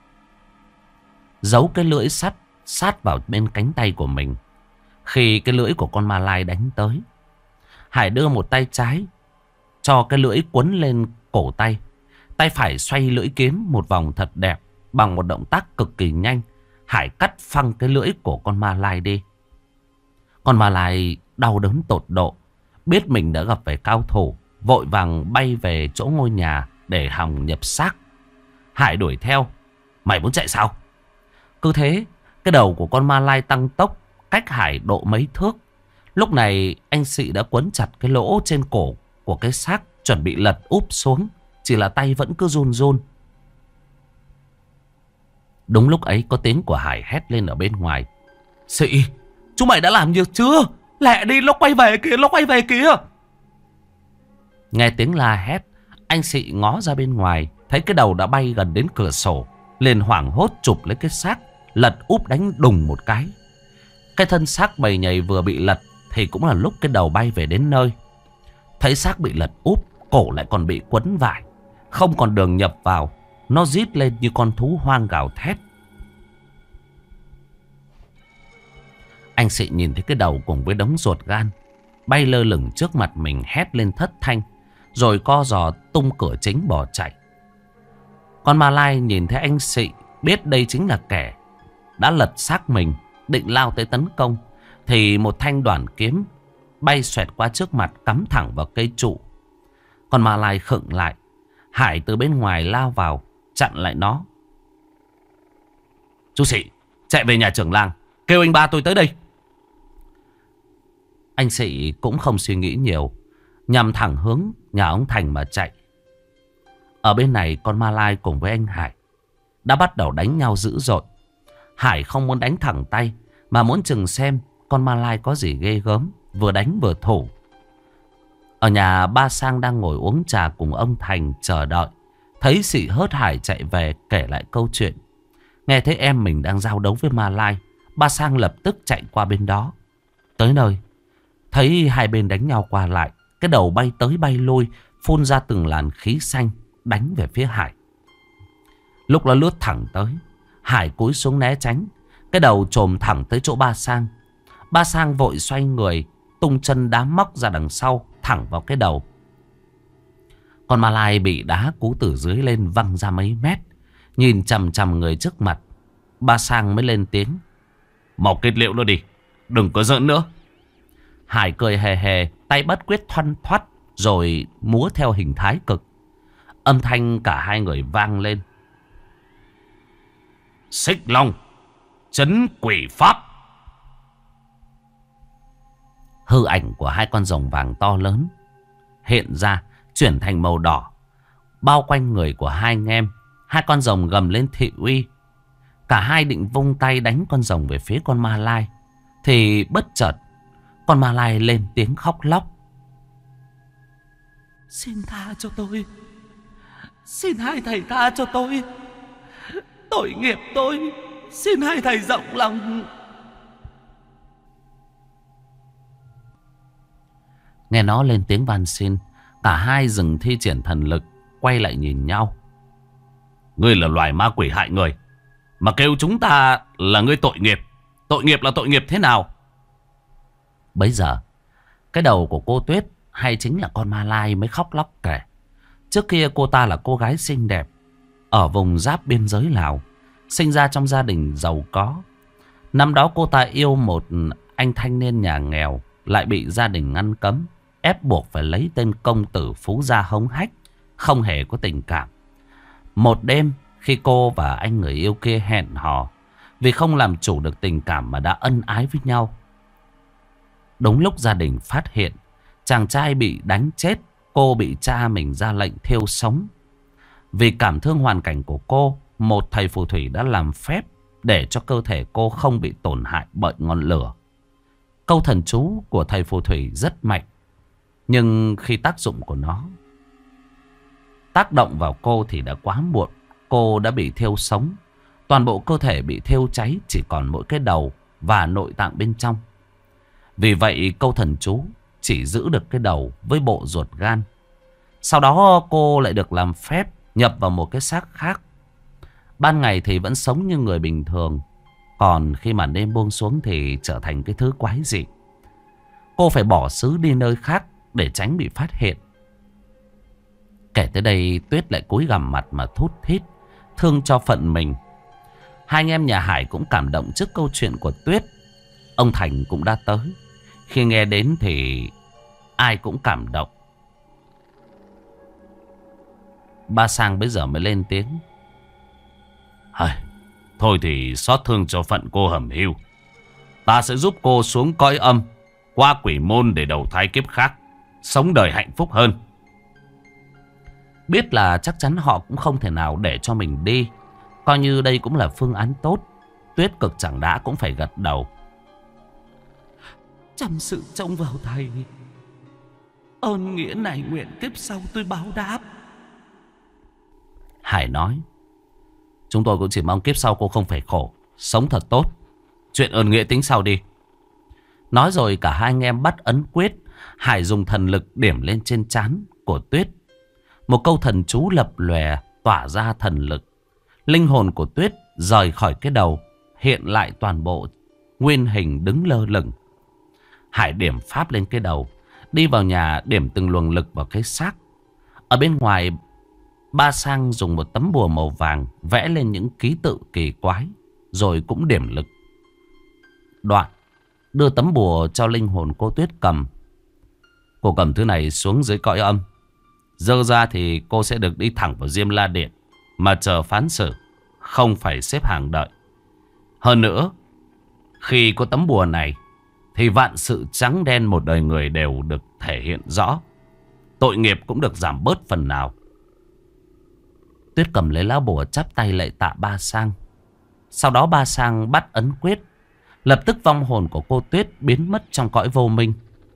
giấu cái lưỡi sắt sát vào bên cánh tay của mình. Khi cái lưỡi của con ma lai đánh tới, Hải đưa một tay trái cho cái lưỡi quấn lên cổ tay. Tay phải xoay lưỡi kiếm một vòng thật đẹp. Bằng một động tác cực kỳ nhanh, Hải cắt phăng cái lưỡi của con ma lai đi. Con ma lai đau đớn tột độ, biết mình đã gặp phải cao thủ, vội vàng bay về chỗ ngôi nhà để hòng nhập xác. Hải đuổi theo: Mày muốn chạy sao? Cứ thế, cái đầu của con ma lai tăng tốc, cách Hải độ mấy thước. Lúc này anh Sị đã quấn chặt cái lỗ trên cổ của cái xác, chuẩn bị lật úp xuống. Chỉ là tay vẫn cứ run run. Đúng lúc ấy có tiếng của Hải hét lên ở bên ngoài: Sị, chúng mày đã làm được chưa? Lẹ đi, nó quay về kìa, nó quay về kìa. Nghe tiếng la hét, anh Sị ngó ra bên ngoài, thấy cái đầu đã bay gần đến cửa sổ, liền hoảng hốt chụp lấy cái xác, lật úp đánh đùng một cái. Cái thân xác bầy nhầy vừa bị lật thì cũng là lúc cái đầu bay về đến nơi. Thấy xác bị lật úp, cổ lại còn bị quấn vải, không còn đường nhập vào. Nó rít lên như con thú hoang gào thét. Anh Sị nhìn thấy cái đầu cùng với đống ruột gan bay lơ lửng trước mặt mình, hét lên thất thanh, rồi co giò tung cửa chính bỏ chạy. Con ma lai nhìn thấy anh Sị, biết đây chính là kẻ đã lật xác mình, định lao tới tấn công, thì một thanh đoản kiếm bay xoẹt qua trước mặt, cắm thẳng vào cây trụ. Con ma lai khựng lại. Hải từ bên ngoài lao vào, chặn lại nó. Chú Sị, chạy về nhà trưởng làng, kêu anh ba tôi tới đây. Anh Sị cũng không suy nghĩ nhiều, nhằm thẳng hướng nhà ông Thành mà chạy. Ở bên này con ma lai cùng với anh Hải đã bắt đầu đánh nhau dữ dội. Hải không muốn đánh thẳng tay, mà muốn chừng xem con ma lai có gì ghê gớm, vừa đánh vừa thủ. Ở nhà ba Sang đang ngồi uống trà cùng ông Thành chờ đợi, thấy Sị hớt hải chạy về kể lại câu chuyện. Nghe thấy em mình đang giao đấu với ma lai, ba Sang lập tức chạy qua bên đó. Tới nơi, thấy hai bên đánh nhau qua lại, cái đầu bay tới bay lui, phun ra từng làn khí xanh, đánh về phía Hải. Lúc nó lướt thẳng tới, Hải cúi xuống né tránh, cái đầu chồm thẳng tới chỗ ba Sang. Ba Sang vội xoay người, tung chân đá móc ra đằng sau, thẳng vào cái đầu. Con ma lai bị đá cú từ dưới lên văng ra mấy mét, nhìn chằm chằm người trước mặt. Ba Sang mới lên tiếng: Mau kết liễu nó đi, đừng có giỡn nữa. Hải cười hề hề, tay bất quyết thoăn thoắt, rồi múa theo hình thái cực. Âm thanh cả hai người vang lên: Xích long, trấn quỷ pháp. Hư ảnh của hai con rồng vàng to lớn hiện ra, chuyển thành màu đỏ, bao quanh người của hai anh em. Hai con rồng gầm lên thị uy. Cả hai định vung tay đánh con rồng về phía con ma lai, thì bất chợt con ma lai lên tiếng khóc lóc: Xin tha cho tôi, xin hai thầy tha cho tôi, tội nghiệp tôi, xin hai thầy rộng lòng. Nghe nó lên tiếng van xin, cả hai dừng thi triển thần lực, quay lại nhìn nhau. Ngươi là loài ma quỷ hại người, mà kêu chúng ta là người tội nghiệp. Tội nghiệp là tội nghiệp thế nào? Bấy giờ cái đầu của cô Tuyết, hay chính là con Ma Lai, mới khóc lóc kể. Trước kia cô ta là cô gái xinh đẹp ở vùng giáp biên giới Lào, sinh ra trong gia đình giàu có. Năm đó cô ta yêu một anh thanh niên nhà nghèo, lại bị gia đình ngăn cấm, ép buộc phải lấy tên công tử phú gia hống hách, không hề có tình cảm. Một đêm khi cô và anh người yêu kia hẹn hò, vì không làm chủ được tình cảm mà đã ân ái với nhau. Đúng lúc gia đình phát hiện chàng trai bị đánh chết, cô bị cha mình ra lệnh thiêu sống. Vì cảm thương hoàn cảnh của cô, một thầy phù thủy đã làm phép để cho cơ thể cô không bị tổn hại bởi ngọn lửa. Câu thần chú của thầy phù thủy rất mạnh, nhưng khi tác dụng của nó tác động vào cô thì đã quá muộn. Cô đã bị thiêu sống. Toàn bộ cơ thể bị thiêu cháy, chỉ còn mỗi cái đầu và nội tạng bên trong. Vì vậy câu thần chú chỉ giữ được cái đầu với bộ ruột gan. Sau đó cô lại được làm phép nhập vào một cái xác khác. Ban ngày thì vẫn sống như người bình thường, còn khi màn đêm buông xuống thì trở thành cái thứ quái dị. Cô phải bỏ xứ đi nơi khác để tránh bị phát hiện. Kể tới đây Tuyết lại cúi gằm mặt mà thút thít, thương cho phận mình. Hai anh em nhà Hải cũng cảm động trước câu chuyện của Tuyết. Ông Thành cũng đã tới. Khi nghe đến thì ai cũng cảm động. Ba Sang bây giờ mới lên tiếng. Thôi thì xót thương cho phận cô hầm hưu. Ta sẽ giúp cô xuống cõi âm, qua quỷ môn để đầu thai kiếp khác, sống đời hạnh phúc hơn. Biết là chắc chắn họ cũng không thể nào để cho mình đi, coi như đây cũng là phương án tốt, Tuyết cực chẳng đã cũng phải gật đầu. Chăm sự trông vào thầy, ơn nghĩa này nguyện kiếp sau tôi báo đáp. Hải nói, chúng tôi cũng chỉ mong kiếp sau cô không phải khổ, sống thật tốt. Chuyện ơn nghĩa tính sau đi. Nói rồi cả hai anh em bắt ấn quyết. Hải dùng thần lực điểm lên trên trán của Tuyết. Một câu thần chú lập lòe tỏa ra thần lực. Linh hồn của Tuyết rời khỏi cái đầu, hiện lại toàn bộ nguyên hình đứng lơ lửng. Hải điểm pháp lên cái đầu, đi vào nhà điểm từng luồng lực vào cái xác. Ở bên ngoài, Ba Sang dùng một tấm bùa màu vàng vẽ lên những ký tự kỳ quái, rồi cũng điểm lực. Đoạn đưa tấm bùa cho linh hồn cô Tuyết cầm. Cô cầm thứ này xuống dưới cõi âm, dơ ra thì cô sẽ được đi thẳng vào Diêm La Điện mà chờ phán xử, không phải xếp hàng đợi. Hơn nữa, khi có tấm bùa này thì vạn sự trắng đen một đời người đều được thể hiện rõ. Tội nghiệp cũng được giảm bớt phần nào. Tuyết cầm lấy lá bùa chắp tay lạy tạ Ba Sang. Sau đó Ba Sang bắt ấn quyết. Lập tức vong hồn của cô Tuyết biến mất trong cõi vô minh.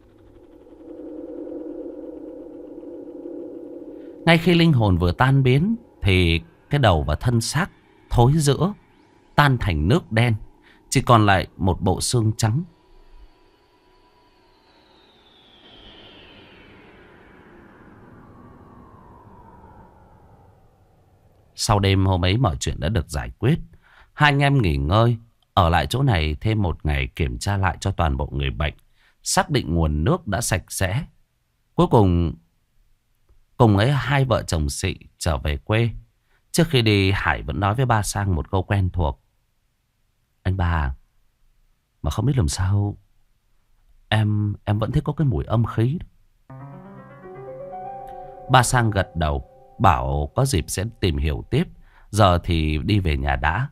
Ngay khi linh hồn vừa tan biến thì cái đầu và thân xác thối rữa, tan thành nước đen, chỉ còn lại một bộ xương trắng. Sau đêm hôm ấy mọi chuyện đã được giải quyết. Hai anh em nghỉ ngơi, ở lại chỗ này thêm một ngày kiểm tra lại cho toàn bộ người bệnh, xác định nguồn nước đã sạch sẽ. Cuối cùng cùng ấy hai vợ chồng Sị trở về quê. Trước khi đi, Hải vẫn nói với Ba Sang một câu quen thuộc. Anh ba, mà không biết làm sao Em em vẫn thấy có cái mùi âm khí. Ba Sang gật đầu, bảo có dịp sẽ tìm hiểu tiếp. Giờ thì đi về nhà đã.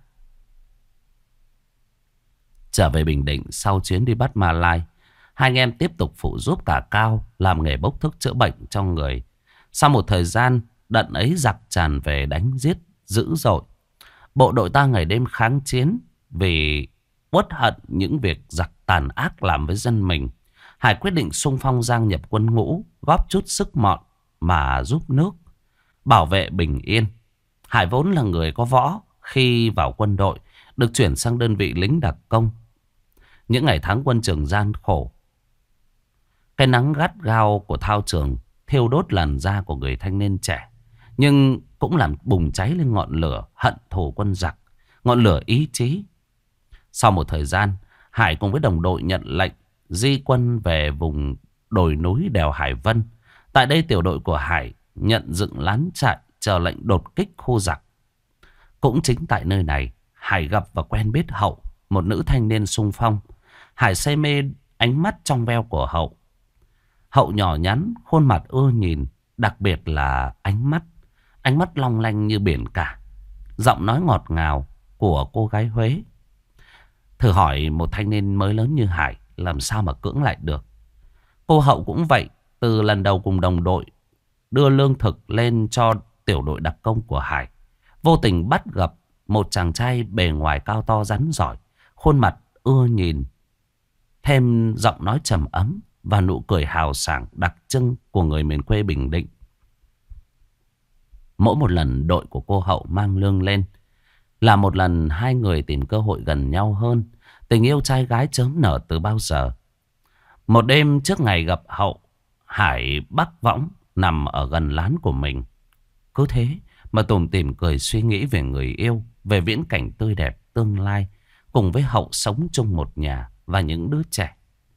Trở về Bình Định sau chuyến đi bắt Ma Lai, hai anh em tiếp tục phụ giúp cả Cao làm nghề bốc thuốc chữa bệnh cho người. Sau một thời gian, đợt ấy giặc tràn về đánh giết dữ dội. Bộ đội ta ngày đêm kháng chiến vì uất hận những việc giặc tàn ác làm với dân mình. Hải quyết định xung phong gia nhập quân ngũ, góp chút sức mọn mà giúp nước, bảo vệ bình yên. Hải vốn là người có võ, khi vào quân đội được chuyển sang đơn vị lính đặc công. Những ngày tháng quân trường gian khổ, cái nắng gắt gao của thao trường thiêu đốt làn da của người thanh niên trẻ, nhưng cũng làm bùng cháy lên ngọn lửa hận thù quân giặc. ngọn lửa ý chí. Sau một thời gian, Hải cùng với đồng đội nhận lệnh di quân về vùng đồi núi đèo Hải Vân. Tại đây tiểu đội của Hải nhận dựng lán trại chờ lệnh đột kích khu giặc. Cũng chính tại nơi này, Hải gặp và quen biết Hậu, một nữ thanh niên xung phong. Hải say mê ánh mắt trong veo của Hậu. Hậu nhỏ nhắn, khuôn mặt ưa nhìn, đặc biệt là ánh mắt. Ánh mắt long lanh như biển cả. Giọng nói ngọt ngào của cô gái Huế. Thử hỏi một thanh niên mới lớn như Hải làm sao mà cưỡng lại được. Cô Hậu cũng vậy. Từ lần đầu cùng đồng đội đưa lương thực lên cho tiểu đội đặc công của Hải, vô tình bắt gặp một chàng trai bề ngoài cao to rắn giỏi, khuôn mặt ưa nhìn, thêm giọng nói trầm ấm và nụ cười hào sảng đặc trưng của người miền quê Bình Định. Mỗi một lần đội của cô Hậu mang lương lên là một lần hai người tìm cơ hội gần nhau hơn. Tình yêu trai gái chớm nở từ bao giờ. Một đêm trước ngày gặp Hậu, Hải bắc võng nằm ở gần lán của mình. Cứ thế mà tủm tỉm cười suy nghĩ về người yêu, về viễn cảnh tươi đẹp tương lai, cùng với Hậu sống chung một nhà và những đứa trẻ.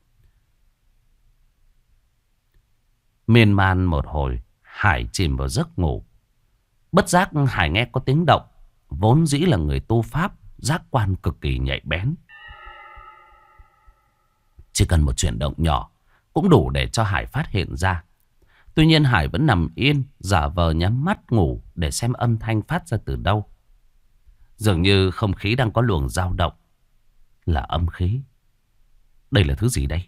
Miên man một hồi, Hải chìm vào giấc ngủ. Bất giác Hải nghe có tiếng động. Vốn dĩ là người tu pháp, giác quan cực kỳ nhạy bén. Chỉ cần một chuyển động nhỏ cũng đủ để cho Hải phát hiện ra. Tuy nhiên Hải vẫn nằm yên, giả vờ nhắm mắt ngủ để xem âm thanh phát ra từ đâu. Dường như không khí đang có luồng dao động. Là âm khí. Đây là thứ gì đây?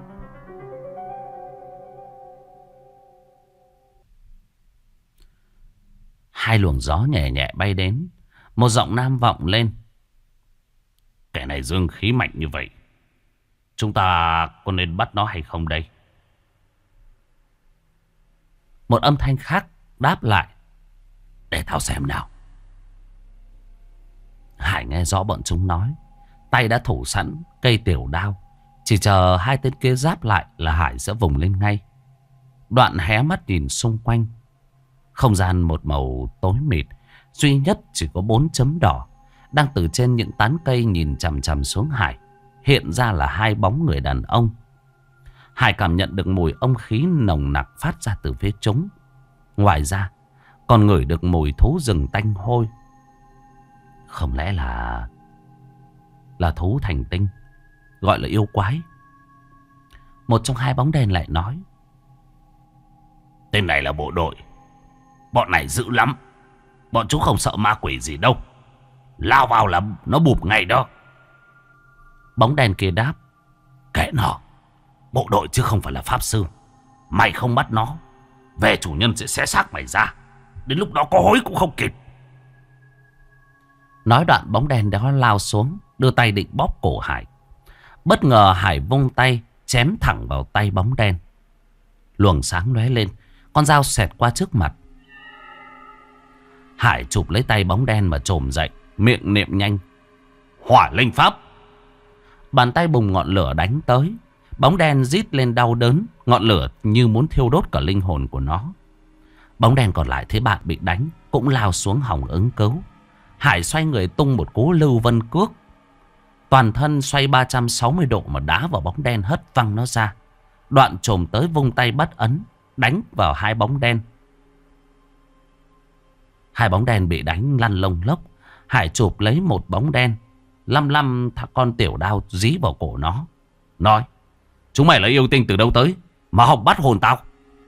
Hai luồng gió nhẹ nhẹ bay đến. Một giọng nam vọng lên. Kẻ này dương khí mạnh như vậy, chúng ta có nên bắt nó hay không đây? Một âm thanh khác đáp lại. Để tao xem nào. Hải nghe rõ bọn chúng nói. Tay đã thủ sẵn cây tiểu đao. Chỉ chờ hai tên kia giáp lại là Hải sẽ vùng lên ngay. Đoạn hé mắt nhìn xung quanh. Không gian một màu tối mịt. Duy nhất chỉ có bốn chấm đỏ đang từ trên những tán cây nhìn chằm chằm xuống Hải. Hiện ra là hai bóng người đàn ông. Hải cảm nhận được mùi âm khí nồng nặc phát ra từ phía chúng. Ngoài ra còn ngửi được mùi thú rừng tanh hôi. Không lẽ là Là thú thành tinh, gọi là yêu quái. Một trong hai bóng đen lại nói. Tên này là bộ đội. Bọn này dữ lắm. Bọn chúng không sợ ma quỷ gì đâu. Lao vào là nó bụp ngay đó. Bóng đen kia đáp. Kệ nó. Bộ đội chứ không phải là pháp sư. Mày không bắt nó, về chủ nhân sẽ xé xác mày ra. Đến lúc đó có hối cũng không kịp. Nói đoạn bóng đen đó lao xuống, đưa tay định bóp cổ Hải. Bất ngờ Hải vung tay chém thẳng vào tay bóng đen. Luồng sáng lóe lên, con dao xẹt qua trước mặt. Hải chụp lấy tay bóng đen mà trồm dậy, miệng niệm nhanh. Hỏa linh pháp. Bàn tay bùng ngọn lửa đánh tới. Bóng đen rít lên đau đớn. Ngọn lửa như muốn thiêu đốt cả linh hồn của nó. Bóng đen còn lại thấy bạn bị đánh, cũng lao xuống hòng ứng cứu. Hải xoay người tung một cú lưu vân cước. Toàn thân xoay ba trăm sáu mươi độ mà đá vào bóng đen, hất văng nó ra. Đoạn trồm tới vung tay bắt ấn, đánh vào hai bóng đen. Hai bóng đen bị đánh lăn lông lốc. Hải chụp lấy một bóng đen, lăm lăm con tiểu đao dí vào cổ nó. Nói, chúng mày là yêu tinh từ đâu tới mà học bắt hồn tao?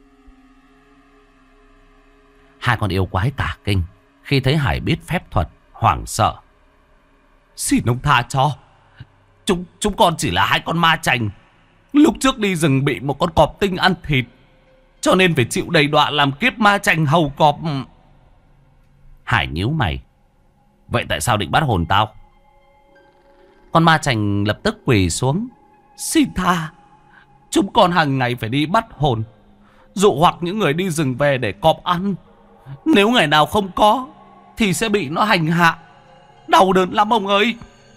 Hai con yêu quái cả kinh khi thấy Hải biết phép thuật, hoảng sợ. Xin ông tha cho. Chúng, chúng con chỉ là hai con ma chành. Lúc trước đi rừng bị một con cọp tinh ăn thịt, cho nên phải chịu đầy đọa làm kiếp ma chành hầu cọp. Hải nhíu mày. Vậy tại sao định bắt hồn tao? Con ma chành lập tức quỳ xuống. Xin tha. Chúng con hàng ngày phải đi bắt hồn, dụ hoặc những người đi rừng về để cọp ăn. Nếu ngày nào không có thì sẽ bị nó hành hạ. Đau đớn lắm ông ơi.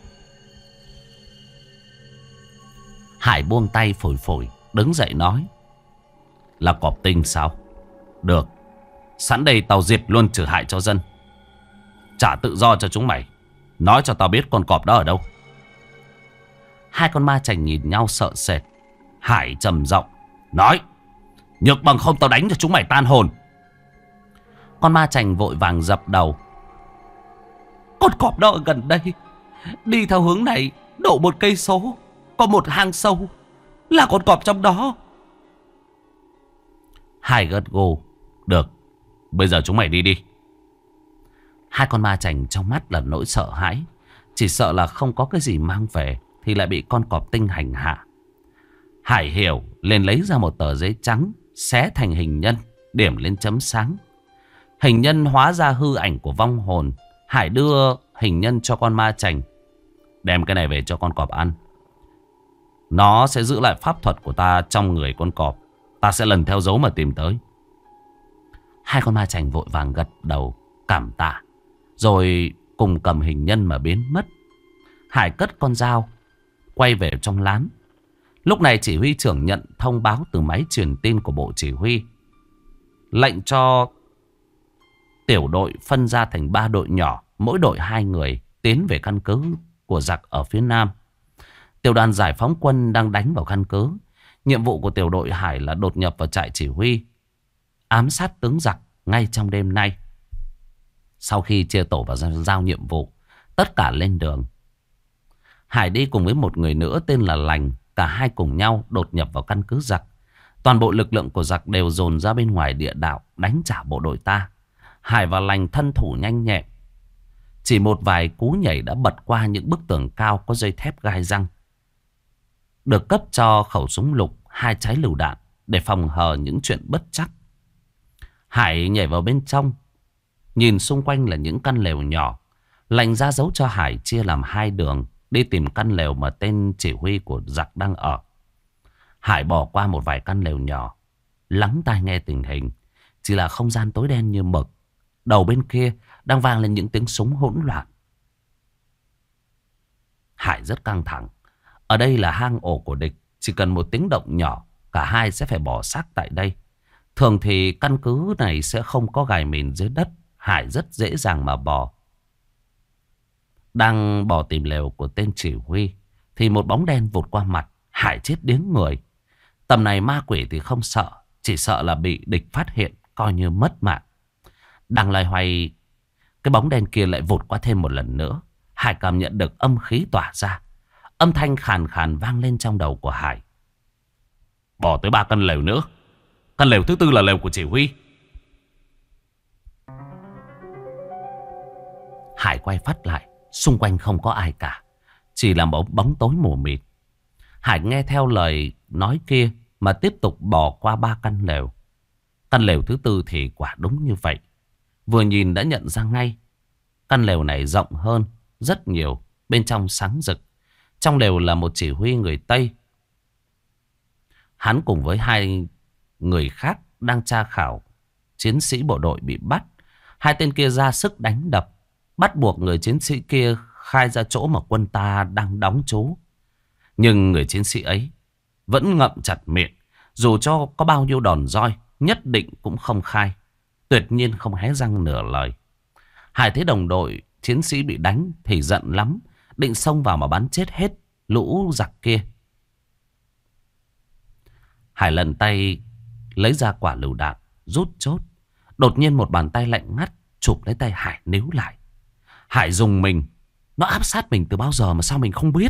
Hải buông tay phổi phổi, đứng dậy nói. Là cọp tinh sao? Được, sẵn đây tao diệt luôn trừ hại cho dân, trả tự do cho chúng mày. Nói cho tao biết con cọp đó ở đâu. Hai con ma chành nhìn nhau sợ sệt. Hải trầm giọng nói: Nhược bằng không tao đánh cho chúng mày tan hồn. Con ma chành vội vàng dập đầu: Con cọp đó ở gần đây. Đi theo hướng này độ một cây số có một hang sâu, là con cọp trong đó. Hải gật gù: Được, bây giờ chúng mày đi đi. Hai con ma chành trong mắt là nỗi sợ hãi. Chỉ sợ là không có cái gì mang về thì lại bị con cọp tinh hành hạ. Hải hiểu, liền lấy ra một tờ giấy trắng, xé thành hình nhân, điểm lên chấm sáng. Hình nhân hóa ra hư ảnh của vong hồn. Hải đưa hình nhân cho con ma chành: Đem cái này về cho con cọp ăn. Nó sẽ giữ lại pháp thuật của ta trong người con cọp. Ta sẽ lần theo dấu mà tìm tới. Hai con ma chành vội vàng gật đầu cảm tạ, rồi cùng cầm hình nhân mà biến mất. Hải cất con dao, quay về trong lán. Lúc này chỉ huy trưởng nhận thông báo từ máy truyền tin của bộ chỉ huy, lệnh cho tiểu đội phân ra thành ba đội nhỏ, mỗi đội hai người, tiến về căn cứ của giặc ở phía nam. Tiểu đoàn giải phóng quân đang đánh vào căn cứ. Nhiệm vụ của tiểu đội Hải là đột nhập vào trại chỉ huy, ám sát tướng giặc ngay trong đêm nay. Sau khi chia tổ và giao nhiệm vụ, tất cả lên đường. Hải đi cùng với một người nữa tên là Lành. Cả hai cùng nhau đột nhập vào căn cứ giặc. Toàn bộ lực lượng của giặc đều dồn ra bên ngoài địa đạo đánh trả bộ đội ta. Hải và Lành thân thủ nhanh nhẹn, chỉ một vài cú nhảy đã bật qua những bức tường cao có dây thép gai răng. Được cấp cho khẩu súng lục, hai trái lựu đạn để phòng hờ những chuyện bất trắc. Hải nhảy vào bên trong, nhìn xung quanh là những căn lều nhỏ. Lành ra dấu cho Hải chia làm hai đường, đi tìm căn lều mà tên chỉ huy của giặc đang ở. Hải bỏ qua một vài căn lều nhỏ, lắng tai nghe tình hình. Chỉ là không gian tối đen như mực. Đầu bên kia đang vang lên những tiếng súng hỗn loạn. Hải rất căng thẳng. Ở đây là hang ổ của địch. Chỉ cần một tiếng động nhỏ, cả hai sẽ phải bỏ xác tại đây. Thường thì căn cứ này sẽ không có gài mìn dưới đất. Hải rất dễ dàng mà bò. Đang bò tìm lều của tên chỉ huy thì một bóng đen vụt qua mặt. Hải chết điếng người. Tầm này ma quỷ thì không sợ, chỉ sợ là bị địch phát hiện, coi như mất mạng. Đang loay hoay, cái bóng đen kia lại vụt qua thêm một lần nữa. Hải cảm nhận được âm khí tỏa ra. Âm thanh khàn khàn vang lên trong đầu của Hải: Bỏ tới ba căn lều nữa. Căn lều thứ tư là lều của chỉ huy. Hải quay phát lại, xung quanh không có ai cả, chỉ là một bóng tối mù mịt. Hải nghe theo lời nói kia mà tiếp tục bò qua ba căn lều. Căn lều thứ tư thì quả đúng như vậy. Vừa nhìn đã nhận ra ngay. Căn lều này rộng hơn rất nhiều, bên trong sáng rực. Trong lều là một chỉ huy người Tây. Hắn cùng với hai người khác đang tra khảo chiến sĩ bộ đội bị bắt. Hai tên kia ra sức đánh đập, bắt buộc người chiến sĩ kia khai ra chỗ mà quân ta đang đóng trú. Nhưng người chiến sĩ ấy vẫn ngậm chặt miệng. Dù cho có bao nhiêu đòn roi, nhất định cũng không khai. Tuyệt nhiên không hé răng nửa lời. Hải thấy đồng đội chiến sĩ bị đánh thì giận lắm, định xông vào mà bắn chết hết lũ giặc kia. Hải lần tay lấy ra quả lựu đạn, rút chốt. Đột nhiên một bàn tay lạnh ngắt chụp lấy tay Hải, níu lại. Hải dùng mình. Nó áp sát mình từ bao giờ mà sao mình không biết.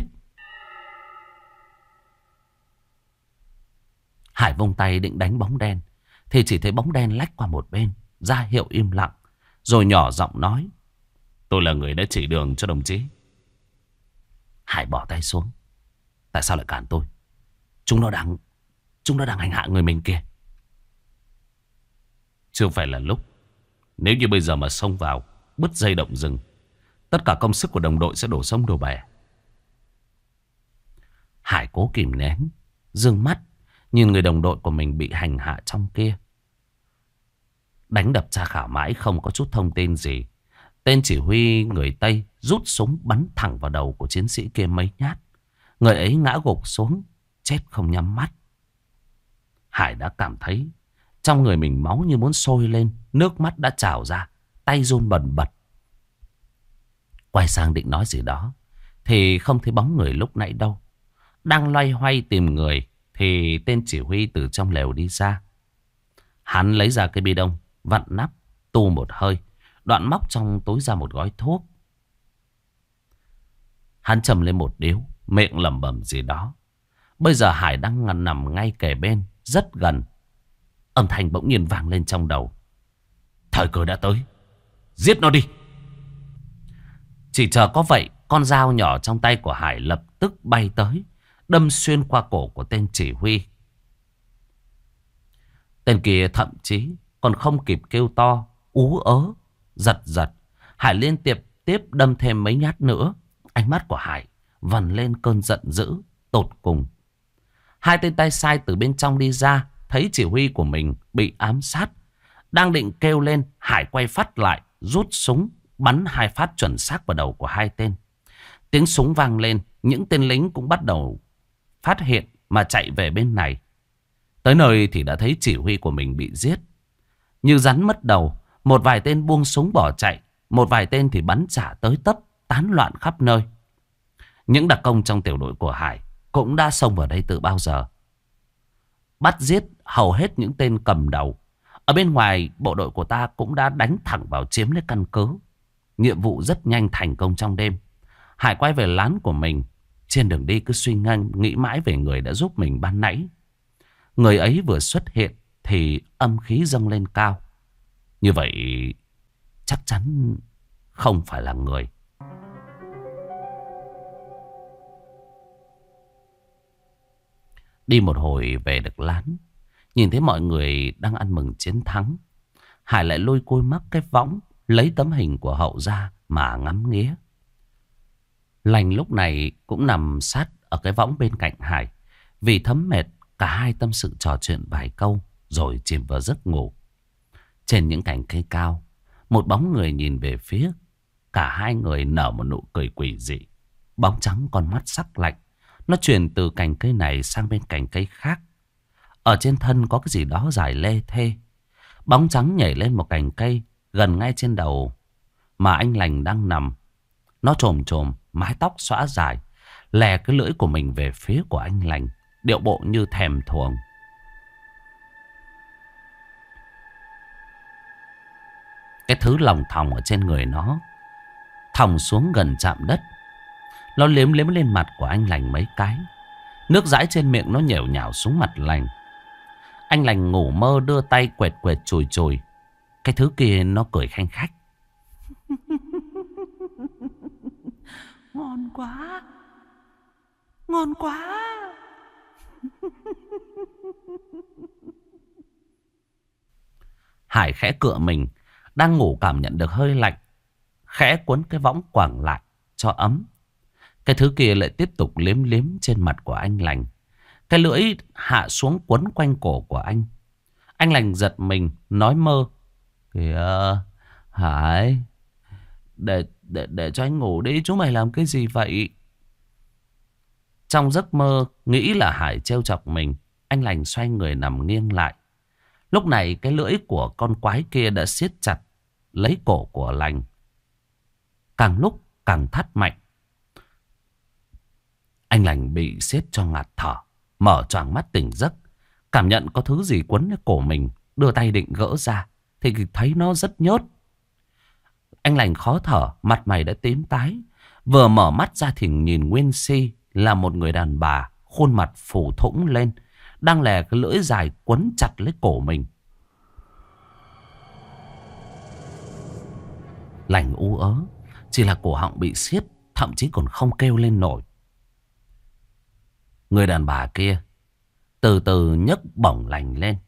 Hải vung tay định đánh bóng đen thì chỉ thấy bóng đen lách qua một bên, ra hiệu im lặng, rồi nhỏ giọng nói: Tôi là người đã chỉ đường cho đồng chí. Hải bỏ tay xuống. Tại sao lại cản tôi? Chúng nó đang Chúng nó đang hành hạ người mình kìa. Chưa phải là lúc. Nếu như bây giờ mà xông vào, bứt dây động rừng, tất cả công sức của đồng đội sẽ đổ sông đổ bể. Hải cố kìm nén, dương mắt nhìn người đồng đội của mình bị hành hạ trong kia. Đánh đập tra khảo mãi không có chút thông tin gì. Tên chỉ huy người Tây rút súng bắn thẳng vào đầu của chiến sĩ kia mấy nhát. Người ấy ngã gục xuống, chết không nhắm mắt. Hải đã cảm thấy trong người mình máu như muốn sôi lên, nước mắt đã trào ra, tay run bần bật. Quay sang định nói gì đó thì không thấy bóng người lúc nãy đâu. Đang loay hoay tìm người thì tên chỉ huy từ trong lều đi ra. Hắn lấy ra cái bi đông, vặn nắp, tu một hơi, đoạn móc trong túi ra một gói thuốc. Hắn châm lên một điếu, miệng lẩm bẩm gì đó. Bây giờ Hải đang nằm ngay kề bên, rất gần. Âm thanh bỗng nhiên vang lên trong đầu. Thời cơ đã tới, giết nó đi. Chỉ chờ có vậy, con dao nhỏ trong tay của Hải lập tức bay tới, đâm xuyên qua cổ của tên chỉ huy. Tên kia thậm chí còn không kịp kêu to, ú ớ, giật giật. Hải liên tiếp tiếp đâm thêm mấy nhát nữa. Ánh mắt của Hải vằn lên cơn giận dữ tột cùng. Hai tên tay sai từ bên trong đi ra, thấy chỉ huy của mình bị ám sát. Đang định kêu lên, Hải quay phát lại, rút súng, bắn hai phát chuẩn xác vào đầu của hai tên. Tiếng súng vang lên, những tên lính cũng bắt đầu phát hiện mà chạy về bên này. Tới nơi thì đã thấy chỉ huy của mình bị giết. Như rắn mất đầu, một vài tên buông súng bỏ chạy, một vài tên thì bắn trả tới tấp, tán loạn khắp nơi. Những đặc công trong tiểu đội của Hải cũng đã xông vào đây từ bao giờ. Bắt giết hầu hết những tên cầm đầu. Ở bên ngoài, bộ đội của ta cũng đã đánh thẳng vào chiếm lấy căn cứ. Nhiệm vụ rất nhanh thành công trong đêm. Hải quay về lán của mình. Trên đường đi cứ suy ngẫm nghĩ mãi về người đã giúp mình ban nãy. Người ấy vừa xuất hiện thì âm khí dâng lên cao. Như vậy chắc chắn không phải là người. Đi một hồi về được lán, nhìn thấy mọi người đang ăn mừng chiến thắng. Hải lại lôi côi mắc cái võng, lấy tấm hình của Hậu ra mà ngắm nghía. Lành lúc này cũng nằm sát ở cái võng bên cạnh Hải. Vì thấm mệt, cả hai tâm sự trò chuyện vài câu rồi chìm vào giấc ngủ. Trên những cành cây cao, một bóng người nhìn về phía. Cả hai người nở một nụ cười quỷ dị. Bóng trắng con mắt sắc lạnh. Nó chuyển từ cành cây này sang bên cành cây khác. Ở trên thân có cái gì đó dài lê thê. Bóng trắng nhảy lên một cành cây gần ngay trên đầu mà anh Lành đang nằm. Nó trồm trồm, mái tóc xõa dài, lè cái lưỡi của mình về phía của anh Lành, điệu bộ như thèm thuồng. Cái thứ lòng thòng ở trên người nó thòng xuống gần chạm đất. Nó liếm liếm lên mặt của anh Lành mấy cái. Nước dãi trên miệng nó nhểu nhảo xuống mặt Lành. Anh Lành ngủ mơ đưa tay quệt quệt chùi chùi. Cái thứ kia nó cười khanh khách. Ngon quá. Ngon quá. Hải khẽ cựa mình. Đang ngủ cảm nhận được hơi lạnh. Khẽ cuốn cái võng quàng lại cho ấm. Cái thứ kia lại tiếp tục liếm liếm trên mặt của anh Lành. Cái lưỡi hạ xuống quấn quanh cổ của anh. Anh Lành giật mình nói mơ. Kìa Hải, Để, để, để cho anh ngủ đi. Chúng mày làm cái gì vậy? Trong giấc mơ nghĩ là Hải trêu chọc mình, anh Lành xoay người nằm nghiêng lại. Lúc này cái lưỡi của con quái kia đã siết chặt lấy cổ của Lành. Càng lúc càng thắt mạnh. Anh Lành bị siết cho ngạt thở, mở choàng mắt tỉnh giấc. Cảm nhận có thứ gì quấn lấy cổ mình, đưa tay định gỡ ra thì thấy nó rất nhớt. Anh Lành khó thở, mặt mày đã tím tái. Vừa mở mắt ra thì nhìn nguyên si là một người đàn bà, khuôn mặt phủ thủng lên, đang lè cái lưỡi dài quấn chặt lấy cổ mình. Lành ú ớ, chỉ là cổ họng bị siết, thậm chí còn không kêu lên nổi. Người đàn bà kia từ từ nhấc bổng Lành lên.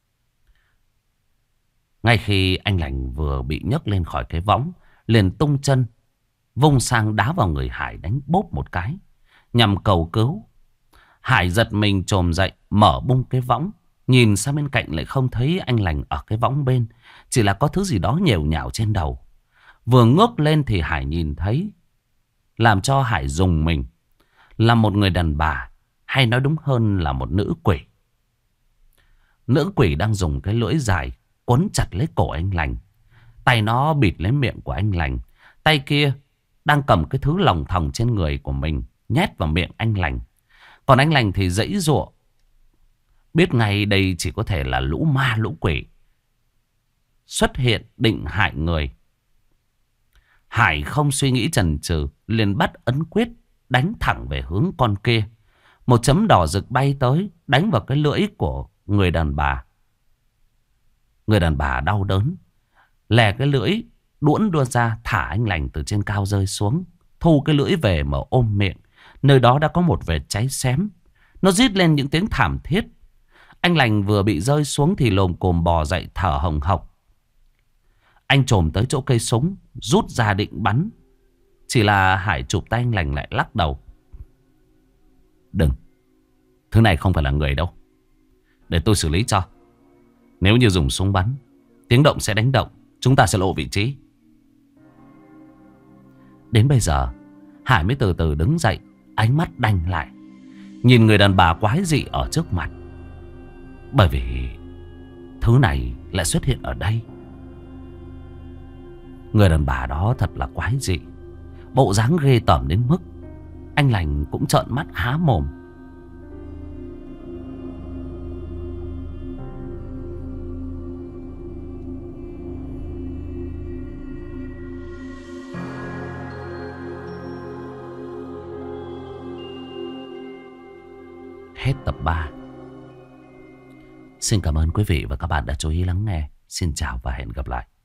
Ngay khi anh Lành vừa bị nhấc lên khỏi cái võng, liền tung chân vung sang đá vào người Hải, đánh bốp một cái nhằm cầu cứu. Hải giật mình chồm dậy, mở bung cái võng, nhìn sang bên cạnh lại không thấy anh Lành ở cái võng bên, chỉ là có thứ gì đó nhều nhào trên đầu. Vừa ngước lên thì Hải nhìn thấy, làm cho Hải rùng mình, là một người đàn bà, hay nói đúng hơn là một nữ quỷ. Nữ quỷ đang dùng cái lưỡi dài quấn chặt lấy cổ anh Lành. Tay nó bịt lấy miệng của anh Lành. Tay kia đang cầm cái thứ lòng thòng trên người của mình nhét vào miệng anh lành. Còn anh lành thì giãy giụa, biết ngay đây chỉ có thể là lũ ma lũ quỷ xuất hiện định hại người. Hải không suy nghĩ chần chừ, liền bắt ấn quyết đánh thẳng về hướng con kia. Một chấm đỏ rực bay tới, đánh vào cái lưỡi của người đàn bà. Người đàn bà đau đớn, lè cái lưỡi đuỗn đưa ra, thả anh lành từ trên cao rơi xuống, thu cái lưỡi về mà ôm miệng. Nơi đó đã có một vệt cháy xém. Nó rít lên những tiếng thảm thiết. Anh lành vừa bị rơi xuống thì lồm cồm bò dậy thở hồng hộc. Anh chồm tới chỗ cây súng, rút ra định bắn. Chỉ là Hải chụp tay anh lành lại lắc đầu. Đừng, thứ này không phải là người đâu, để tôi xử lý cho. Nếu như dùng súng bắn, tiếng động sẽ đánh động, chúng ta sẽ lộ vị trí. Đến bây giờ Hải mới từ từ đứng dậy, ánh mắt đanh lại, nhìn người đàn bà quái dị ở trước mặt. Bởi vì thứ này lại xuất hiện ở đây. Người đàn bà đó thật là quái dị, bộ dáng ghê tởm đến mức anh lành cũng trợn mắt há mồm. Hết tập ba. Xin cảm ơn quý vị và các bạn đã chú ý lắng nghe. Xin chào và hẹn gặp lại.